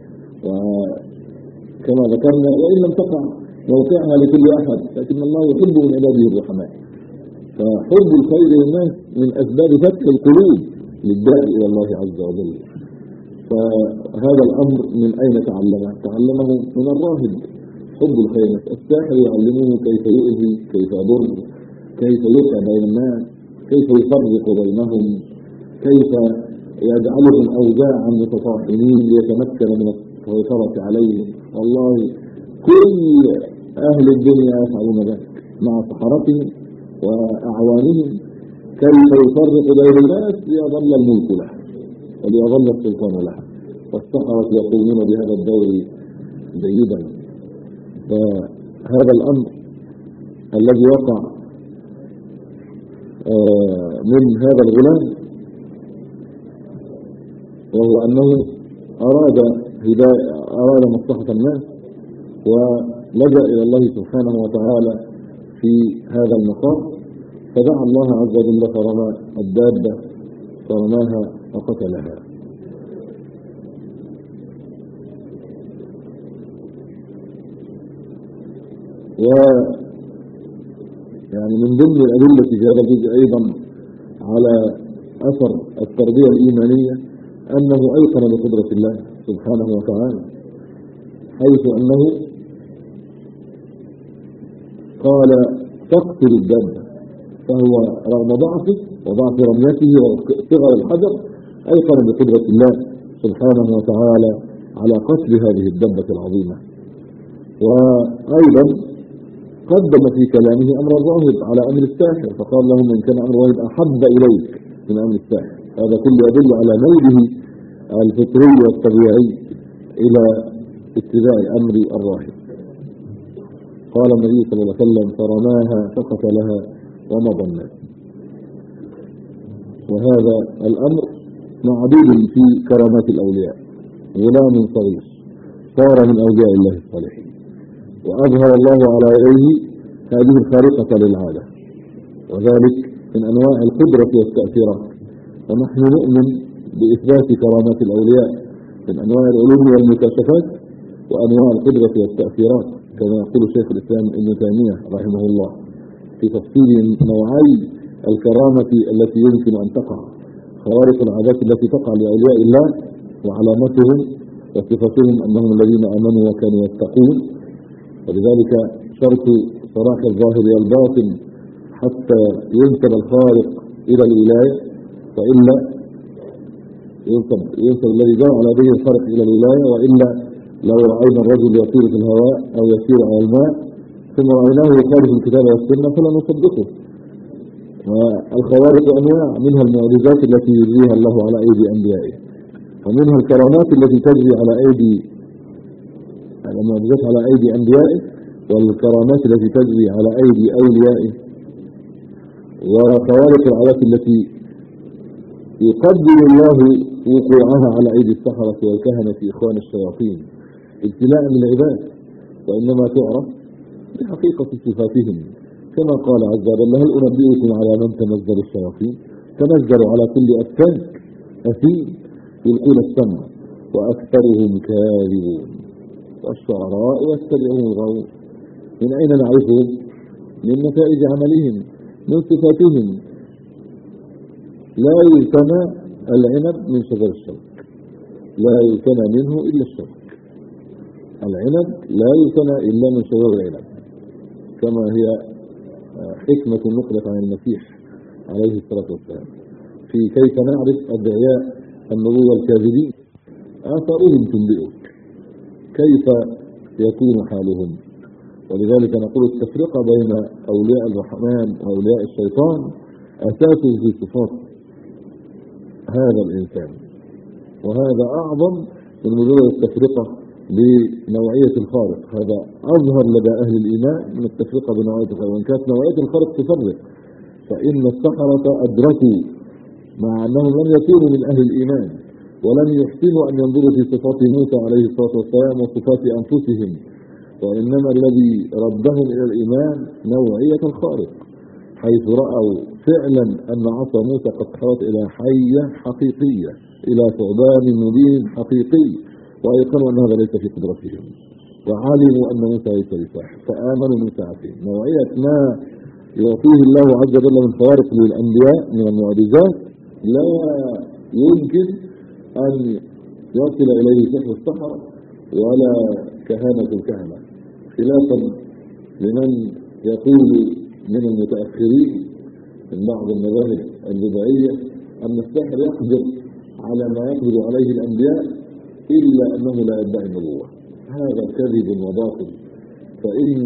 وكما ذكرنا وإن لم تقع موقعها لكل أحد، لكن الله يحب من عباده الرحماء. فحب الخير للناس من أسباب فتح القلوب للداعي إلى الله عز وجل. فهذا الأمر من أين تعلمه؟ تعلمه من الراهب. حب الخير، الساحر يعلمه كيف يؤذي، كيف يضر، كيف يوقع بين الناس، كيف يفرق بينهم، كيف يجعلهم أوزاعا متطاحنين ليتمكن من السيطرة عليهم. والله كل أهل الدنيا يفعلون ذلك مع سحرتهم وأعوانهم، كيف يفرق بين الناس ليظل الملك له وليظل السلطان له، والسحرة يقومون بهذا الدور جيدا. فهذا الأمر الذي وقع من هذا الغلام وهو أنه أراد هداية، أراد مصلحة الناس، ولجأ إلى الله سبحانه وتعالى في هذا المقام، فدعا الله عز وجل فرمى الدابة فرماها وقتلها. و يعني من ضمن الأدلة في هذا الجزء أيضا على أثر التربية الإيمانية أنه أيقن بقدرة الله سبحانه وتعالى، حيث أنه قال تقتل الدابة، فهو رغم ضعفه وضعف رميته وصغر الحجر أيقن بقدرة الله سبحانه وتعالى على قتل هذه الدابة العظيمة. وأيضا قدم في كلامه أمر الراهب على أمر الساحر، فقال لهم إن كان أمر الراهب أحب إليك من أمر الساحر. هذا كله يدل على ميله الفطري والطبيعي إلى اتباع أمر الراهب. قال النبي صلى الله عليه وسلم فرماها فقتلها ومضى الناس. وهذا الأمر معدود في كرامات الأولياء. غلام صغير صار من أولياء الله الصالحين، وأظهر الله على يديه هذه الخارقة للعادة، وذلك من أنواع القدرة والتأثيرات. ونحن نؤمن بإثبات كرامات الأولياء من أنواع العلوم والمكاشفات وأنواع القدرة والتأثيرات، كما يقول شيخ الإسلام ابن تيمية رحمه الله في تفصيل نوعي الكرامة التي يمكن أن تقع: خوارق العادات التي تقع لأولياء الله وعلامتهم وصفتهم أنهم الذين آمنوا وكانوا يتقون. ولذلك شرط صلاح الظاهر والباطن حتى ينسب الخالق إلى الولاية، فإلا ينسب, ينسب الذي جاء على يديه الخالق إلى الولاية، وإلا لو رأينا الرجل يطير في الهواء أو يسير على الماء ثم رأيناه يخالف الكتاب والسنة فلا نصدقه. والخوارق أنواع، منها المعجزات التي يجريها الله على أيدي أنبيائه، ومنها الكرامات التي تجري على أيدي المعجزات على أيدي أنبيائه، والكرامات التي تجري على أيدي أوليائه، وخوارق العادات التي يقدر الله وقوعها على أيدي السحرة والكهنة إخوان الشياطين ابتلاء من العباد، وإنما تعرف بحقيقة صفاتهم، كما قال عز وجل: هل أنبئكم على من تنزل الشياطين؟ تنزل على كل أفاك أثيم يلقون السمع وأكثرهم كاذبون والشعراء يتبعهم الغاوون. من أين نعرفهم؟ من نتائج عملهم، من صفاتهم. لا يلتنى العنب من شجر الشوك، لا يلتنى منه إلا الشوك. العنب لا يلتنى إلا من شجر العنب، كما هي حكمة نقلت عن المسيح عليه الصلاة والسلام في كيف نعرف أدعياء النبوة الكاذبين. آثارهم تنبئك كيف يكون حالهم. ولذلك نقول التفرقة بين أولياء الرحمن وأولياء الشيطان أساسه في صفات هذا الإنسان، وهذا أعظم من مجرد التفرقة بنوعية الخارق. هذا أظهر لدى أهل الإيمان من التفرقة بنوعية الخارق، وإن كانت نوعية الخارق تفرق، فإن السحرة أدركوا مع أنهم لم يكونوا من أهل الإيمان ولم يحسنوا أن ينظروا في صفات موسى عليه الصلاة والسلام وصفات أنفسهم، وإنما الذي ردهم إلى الإيمان نوعية الخارق، حيث رأوا فعلا أن عصا موسى قد تحولت إلى حية حقيقية، إلى ثعبان مبين حقيقي، وأيقنوا أن هذا ليس في قدرتهم، وعلموا أن موسى ليس بساحر، فآمنوا من ساعتهم. نوعية ما يعطيه الله عز وجل من خوارق للأنبياء من المعجزات لا يمكن أن يصل إليه سحر السحرة ولا كهانة الكهنة، خلافا لمن يقول من المتأخرين من بعض المذاهب البدعية أن السحر يقدر على ما يقدر عليه الأنبياء إلا أنه لا يدعي النبوة. هذا كذب وباطل، فإن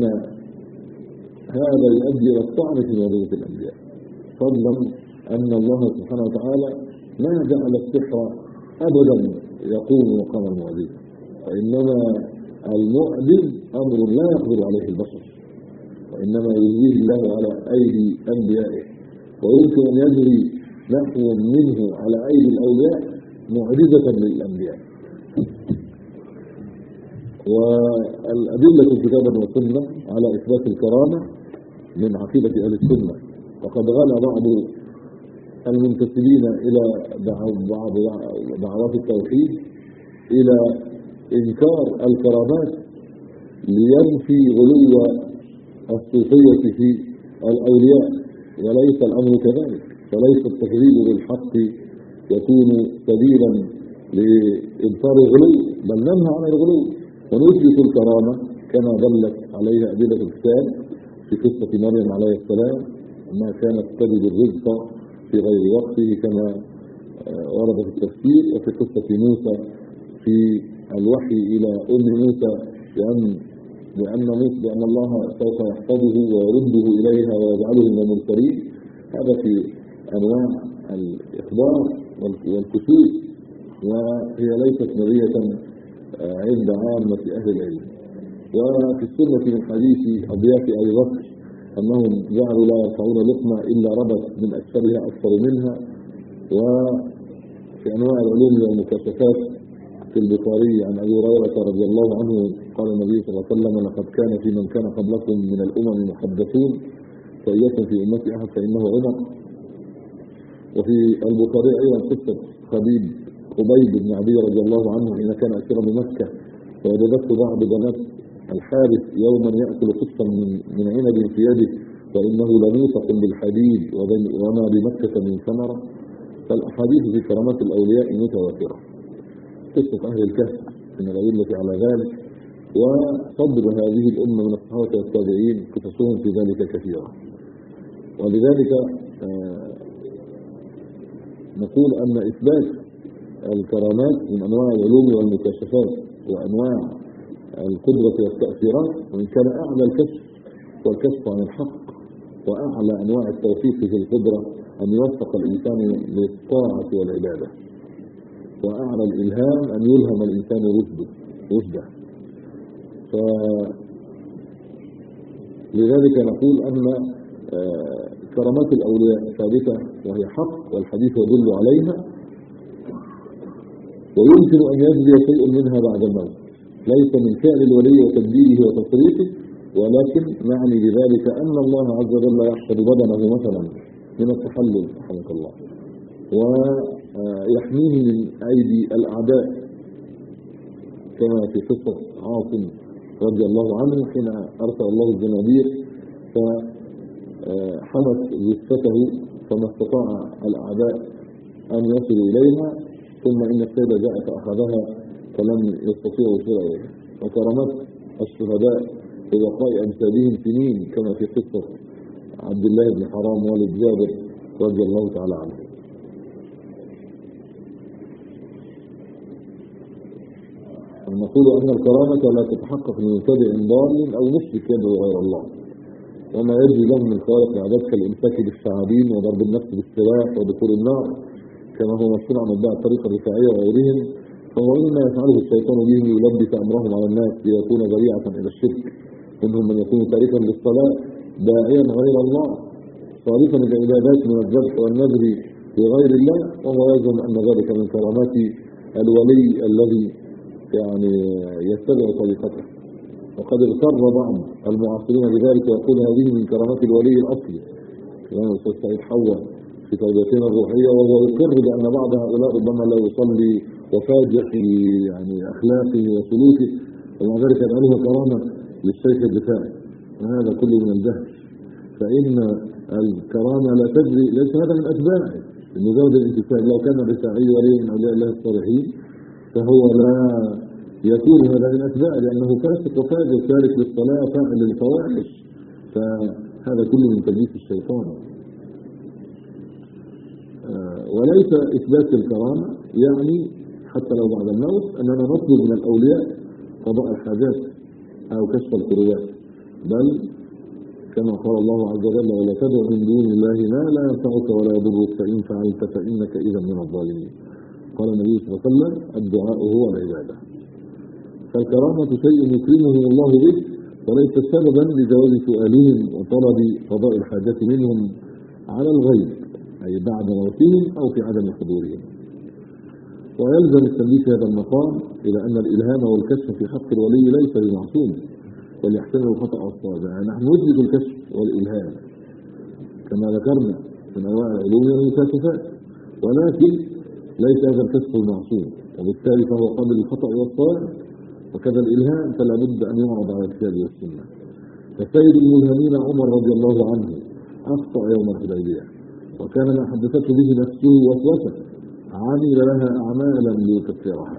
هذا يؤدي إلى الطعن في نبوة الأنبياء، فضلا أن الله سبحانه وتعالى ما جعل السحر أبدا يقوم مقام المعجزة، وإنما المعجز أمر لا يقدر عليه البشر، وإنما يجريه الله على أيدي أنبيائه، ويمكن أن يجري نحو منه على أيدي الأولياء معجزة للأنبياء. والأدلة كتابا وسنة على إثبات الكرامة من عقيدة أهل السنة، وقد غلا بعض المنتسبين إلى بعض دعوات التوحيد إلى إنكار الكرامات لينفي غلو الصوفية في الأولياء، وليس الأمر كذلك، فليس التكذيب بالحق يكون سبيلا لإبطال الغلو، بل ننهى عن الغلو ونثبت الكرامة كما دلت عليها أدلة الكتاب في قصة مريم عليه السلام أنها كانت تجد الرزق في غير وقته كما ورد في التفسير، وفي قصة موسى في الوحي إلى أم موسى بأن بأن موسى بأن الله سوف يحفظه ويرده إليها ويجعله من المرسلين. هذا في أنواع الإخبار والكشوف، وهي ليست نبية عند عامة أهل العلم. وفي السنة من حديث أضياف أبي بكر أنهم جعلوا لا يرفعون لقمة إلا ربت من أكثرها أكثر منها. وفي أنواع العلوم والمكاشفات في البخاري عن أبي هريرة رضي الله عنه قال النبي صلى الله عليه وسلم: لقد كان في من كان قبلكم من الأمم محدثون، فإياكم في أمتي أحد فإنه عمر. وفي البخاري أيضا قصة خبيب خبيب بن عدي رضي الله عنه حين كان أسيرا بمكة، فوجدته بعض بنات الحارث يوما يأكل قطا من من عنب في يده، وإنه لموثق بالحديد وما بمكة من ثمرة. فالأحاديث في كرامات الأولياء متواترة. قصة أهل الكهف من الأدلة على ذلك، وصدر هذه الأمة من الصحابة والتابعين قصصهم في ذلك كثيرة. ولذلك آه نقول أن إثبات الكرامات من أنواع العلوم والمكاشفات وأنواع القدرة والتأثيرات، وإن كان أعلى الكشف والكشف عن الحق وأعلى أنواع التوفيق في القدرة أن يوفق الإنسان للطاعة والعبادة، وأعلى الإلهام أن يلهم الإنسان رشده رشده فلذلك نقول أن كرامات الأولياء ثابتة وهي حق، والحديث يدل عليها، ويمكن أن يجري شيء منها بعد الموت، ليس من فعل الولي وتدبيره وتصريفه، ولكن نعني بذلك أن الله عز وجل يحفظ بدنه مثلا من التحلل رحمك الله، ويحميه من أيدي الأعداء، كما في قصة عاصم رضي الله عنه حين أرسل الله الزنابير فحمت جثته فما استطاع الأعداء أن يصلوا إليها، ثم إن السيدة جاء فأخذها فلم يستطيعوا وصول إليها. وكرامات الشهداء ببقاء أجسادهم سنين كما في قصة عبد الله بن حرام والد جابر رضي الله تعالى عنه. نقول أن الكرامة لا تتحقق من مبتدع ضال أو مشرك يدعو غير الله، وما يجري له من خوارق العادات كالإمساك بالثعابين وضرب النفس بالسلاح ودخول النار كما هو مشروع عن متباع الطريقة الرفاعية وغيرهم، فهو إنما يفعله الشيطان بهم ليلبس أمرهم على الناس ليكون ذريعة إلى الشرك، منهم من يكون تاركا للصلاة داعيا غير الله صارفا العبادات من الذبح والنذر لغير الله، وهو يزعم أن ذلك من كرامات الولي الذي يعني يتبع طريقته. وقد اغتر بعض المعاصرين بذلك ويقول هذه من كرامات الولي الأصلي، يعني الأستاذ سعيد حوا في توجيهاتنا الروحية، وهو يقر بأن بعض هؤلاء ربما لا يصلي وفاجئ في يعني أخلاقه وسلوكه، ومع ذلك يجعلها كرامة للشيخ الدفاعي، وهذا كله من الجهل. فإن الكرامة لا تجري، ليس هذا من أتباعه مجرد الانتساب، لو كان الرفاعي ولي من أولياء الله الصالحين فهو لا يكون هذا من أتباع، لأنه فاسق وفاجر تارك للصلاة فاعل للفواحش، فهذا كله من تلبيس الشيطان. آه وليس إثبات الكرامة يعني حتى لو بعد الموت أننا نطلب من الأولياء قضاء الحاجات أو كشف الكروات، بل كما قال الله عز وجل ولا تدع من دون الله ما لا ينفعك ولا يضرك فإن فعلت فإنك إذا من الظالمين. قال النبي صلى الله عليه وسلم الدعاء هو العبادة. فالكرامة شيء يكرمه الله به، وليس سببا لجواز سؤالهم وطلب قضاء الحاجات منهم على الغيب، أي بعد موتهم أو في عدم حضورهم. ويلزم التنبيه في هذا المقام إلى أن الإلهام والكشف في حق الولي ليس بمعصوم، بل يحتمل الخطأ والصواب. يعني نحن ندرك الكشف والإلهام كما ذكرنا من أنواع العلوم والمكاشفات، ولكن ليس هذا الكشف المعصوم، وبالتالي فهو قابل للخطأ والصواب. وكذا الإلهام فلا بد أن يعرض على الكتاب والسنة. فسيد الملهمين عمر رضي الله عنه أخطأ يوم الحديبية، وكان ما حدثته به نفسه وسوسة، عمل لها أعمالا ليكفرها،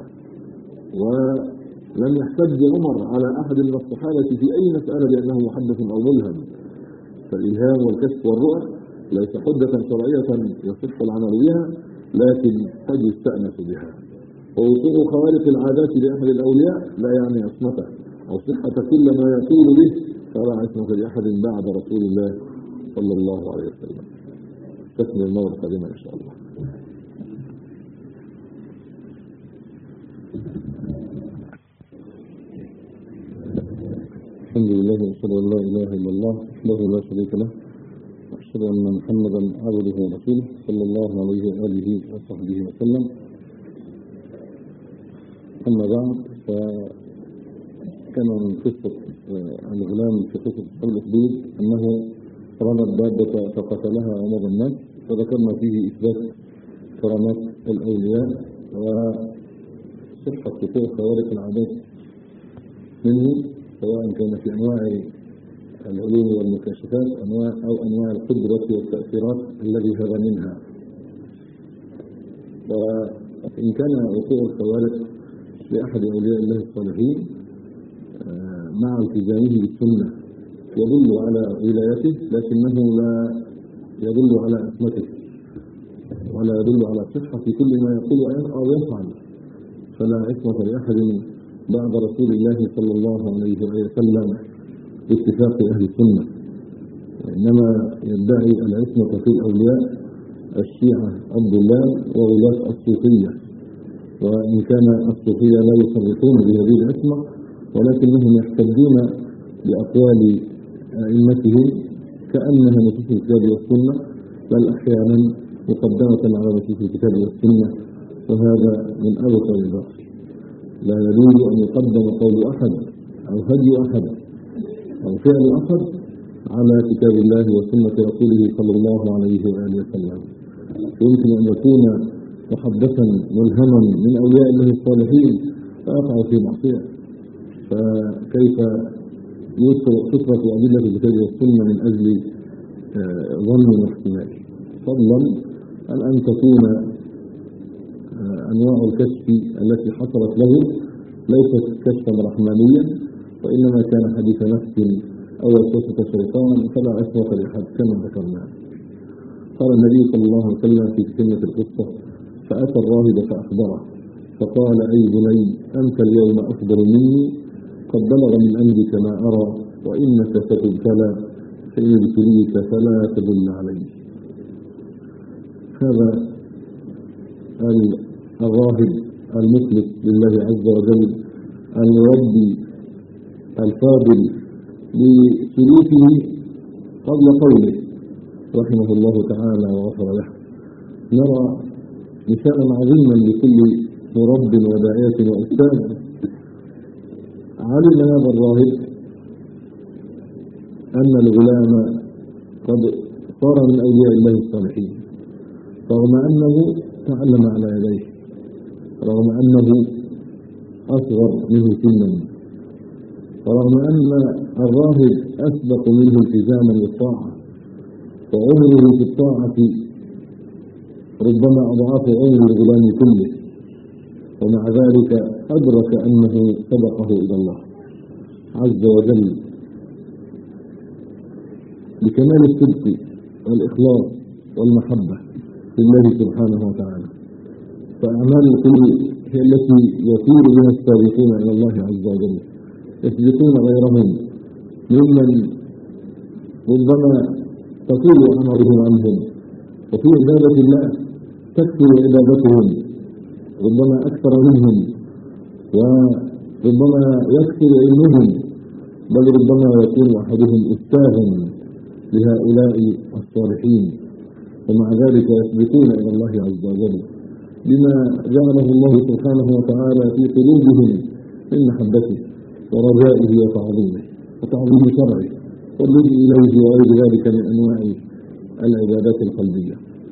ولم يحتج عمر على أحد من الصحابة في أي مسألة بأنه محدث أو ملهم. فالإلهام والكشف والرؤى ليس حجة شرعية يصح العمل بها، لكن قد يستأنس بها. ووقوع خوارق العادات لأحد الأولياء لا يعني عصمته أو صحة كل ما يقول به، فلا عصمة لأحد بعد رسول الله صلى الله عليه وسلم. تكمل المرة القادمة إن شاء الله. الحمد لله وأشهد أن لا إله إلا الله وحده لا شريك له، وأشهد أن محمدا عبده ورسوله صلى الله عليه وآله وصحبه وسلم. أما بعد، فكان من قصة الغلام في قصة أصحاب الأخدود أنه رمى الدابة فقتلها ومضى الناس، فذكرنا فيه إثبات كرامات الأولياء وصحة وقوع خوارق العادات منه، سواء كان في أنواع العلوم والمكاشفات أنواع أو أنواع القدرة والتأثيرات الذي هذا منها. وإن كان وقوع الخوارق لأحد أولياء الله الصالحين مع التزامه بالسنة يدل على ولايته، لكنه لا يدل على عصمته ولا يدل على صحة في كل ما يقول أو يفعل، فلا عصمة لأحد بعد رسول الله صلى الله عليه وسلم باتفاق أهل السنة. إنما يدعي العصمة في الأولياء الشيعة عبد الله وولاة الصوفية، وإن كان الصوفية لا يصرفون بهذه العصمة ولكنهم يحتجون بأقوال أئمتهم كأنها نصوص الكتاب والسنة، بل أحيانا مقدمة على نصوص الكتاب والسنة، وهذا من أبطل الباطل. لا يجوز أن يقدم قول أحد أو هدي أحد أو فعل أحد على كتاب الله وسنة رسوله صلى الله عليه وآله وسلم. يمكن أن يكون محدثا ملهما من أولياء الله الصالحين فيقع في معصية، فكيف تترك أدلة الكتاب والسنة من أجل ظن واحتمال، فضلا عن أن تكون أنواع الكشف التي حصلت له ليست كشفا رحمانيا، وإنما كان حديث نفس أو وسوسة شيطان، فلا عصمة لأحد كما ذكرنا. قال النبي صلى الله عليه وسلم في كلمة القصة: فأتى الراهب فأخبره فقال: أي بني، أنت اليوم أفضل مني، قد بلغ من أمرك ما أرى، وإنك ستبتلى، فإن ابتليت فلا تدل عليه. هذا الراهب المخلص لله عز وجل المربي الفاضل لسلوكه قبل قوله رحمه الله تعالى وغفر له. نرى مثالا عظيما لكل مرب وداعية وأستاذ. علم هذا الراهب أن الغلام قد صار من أولياء الله الصالحين، رغم أنه تعلم على يديه، رغم أنه أصغر منه سنا، ورغم أن الراهب أسبق منه التزاما للطاعة، وعمره في الطاعة ربما أضعاف عمر الغلام كله، ومع ذلك أدرك أنه سبقه إلى الله عز وجل بكمال الصدق والإخلاص والمحبة لله سبحانه وتعالى. فأعمال القلوب هي التي يسير بها السابقون إلى الله عز وجل، يسبقون غيرهم ممن ربما تطول أعمارهم عنهم، وفي عبادة الله تكثر عبادتهم ربما أكثر منهم، وربما يكثر علمهم، بل ربما يكون أحدهم أستاذا لهؤلاء الصالحين، ومع ذلك يسبقون إلى الله عز وجل لما جعله الله سبحانه وتعالى في قلوبهم من محبته ورجائه وتعظيمه وتعظيم شرعه واللجوء إليه وغير ذلك من أنواع العبادات القلبية.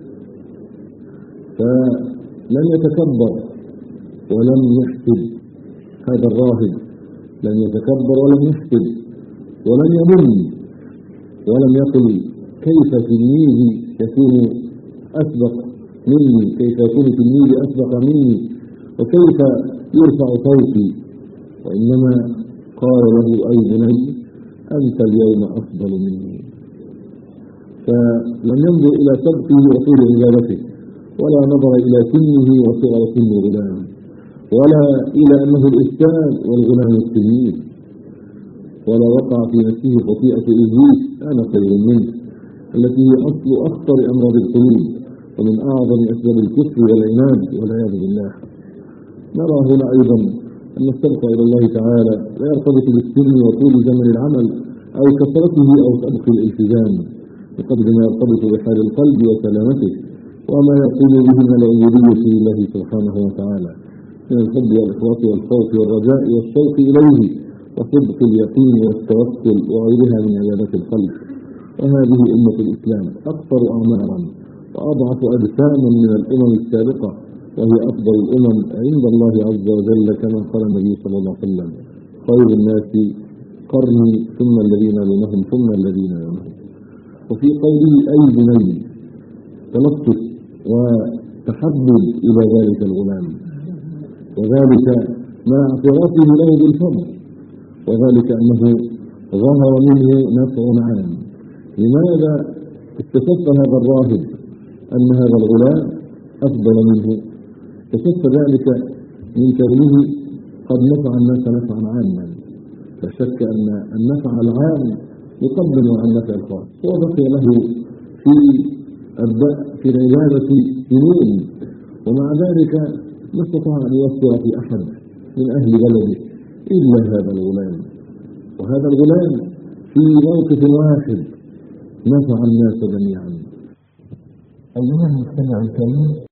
فلم يتكبر ولم يحسد هذا الراهب، لم يتكبر ولم يحسد ولم يمن، ولم يقل كيف تلميذي يكون أسبق مني، كيف يكون تلميذي أسبق مني، وكيف يرفع صوتي، وإنما قال له: أي بني، أنت اليوم أفضل مني. فلم ينظر إلى سبقه وطول عبادته، ولا نظر إلى سنه وصغر سن الغلام، ولا إلى أنه الأستاذ والغلام التلميذ، ولا وقع في نفسه خطيئة إبليس: أنا خير منه، التي هي أصل أخطر أمراض القلوب ومن أعظم أسباب الكفر والعناد والعياذ بالله. نرى هنا أيضا أن السبق إلى الله تعالى لا يرتبط بالسن وطول زمن العمل أو كثرته أو سبق الالتزام، بقدر ما يرتبط بحال القلب وسلامته وما يقوم به من العبودية لله سبحانه وتعالى من الحب والإخلاص والخوف والرجاء والشوق إليه وصدق اليقين والتوكل وغيرها من عبادات القلب. وهذه أمة الإسلام أكثر أعمارا وأضعف أجساما من الأمم السابقة، وهي أفضل الأمم عند الله عز وجل، كما قال النبي صلى الله عليه وسلم: خير الناس قرني ثم الذين يلونهم ثم الذين يلونهم. وفي قوله: أي بني، تلطف وتحبب إلى ذلك الغلام، وذلك مع اعترافه له بالفضل، وذلك أنه ظهر منه نفع عام. لماذا اكتشف هذا الراهب أن هذا الغلام أفضل منه؟ اكتشف ذلك من كونه قد نفع الناس نفعا عاما، فشك أن النفع العام يقدم عن نفع الخاص. وبقي له في في العبادة سنين، ومع ذلك ما استطاع أن يوفر في أحد من أهل بلده إلا هذا الغلام. وهذا الغلام في موقف واحد نفع الناس جميعا. أيها المستمع الكريم،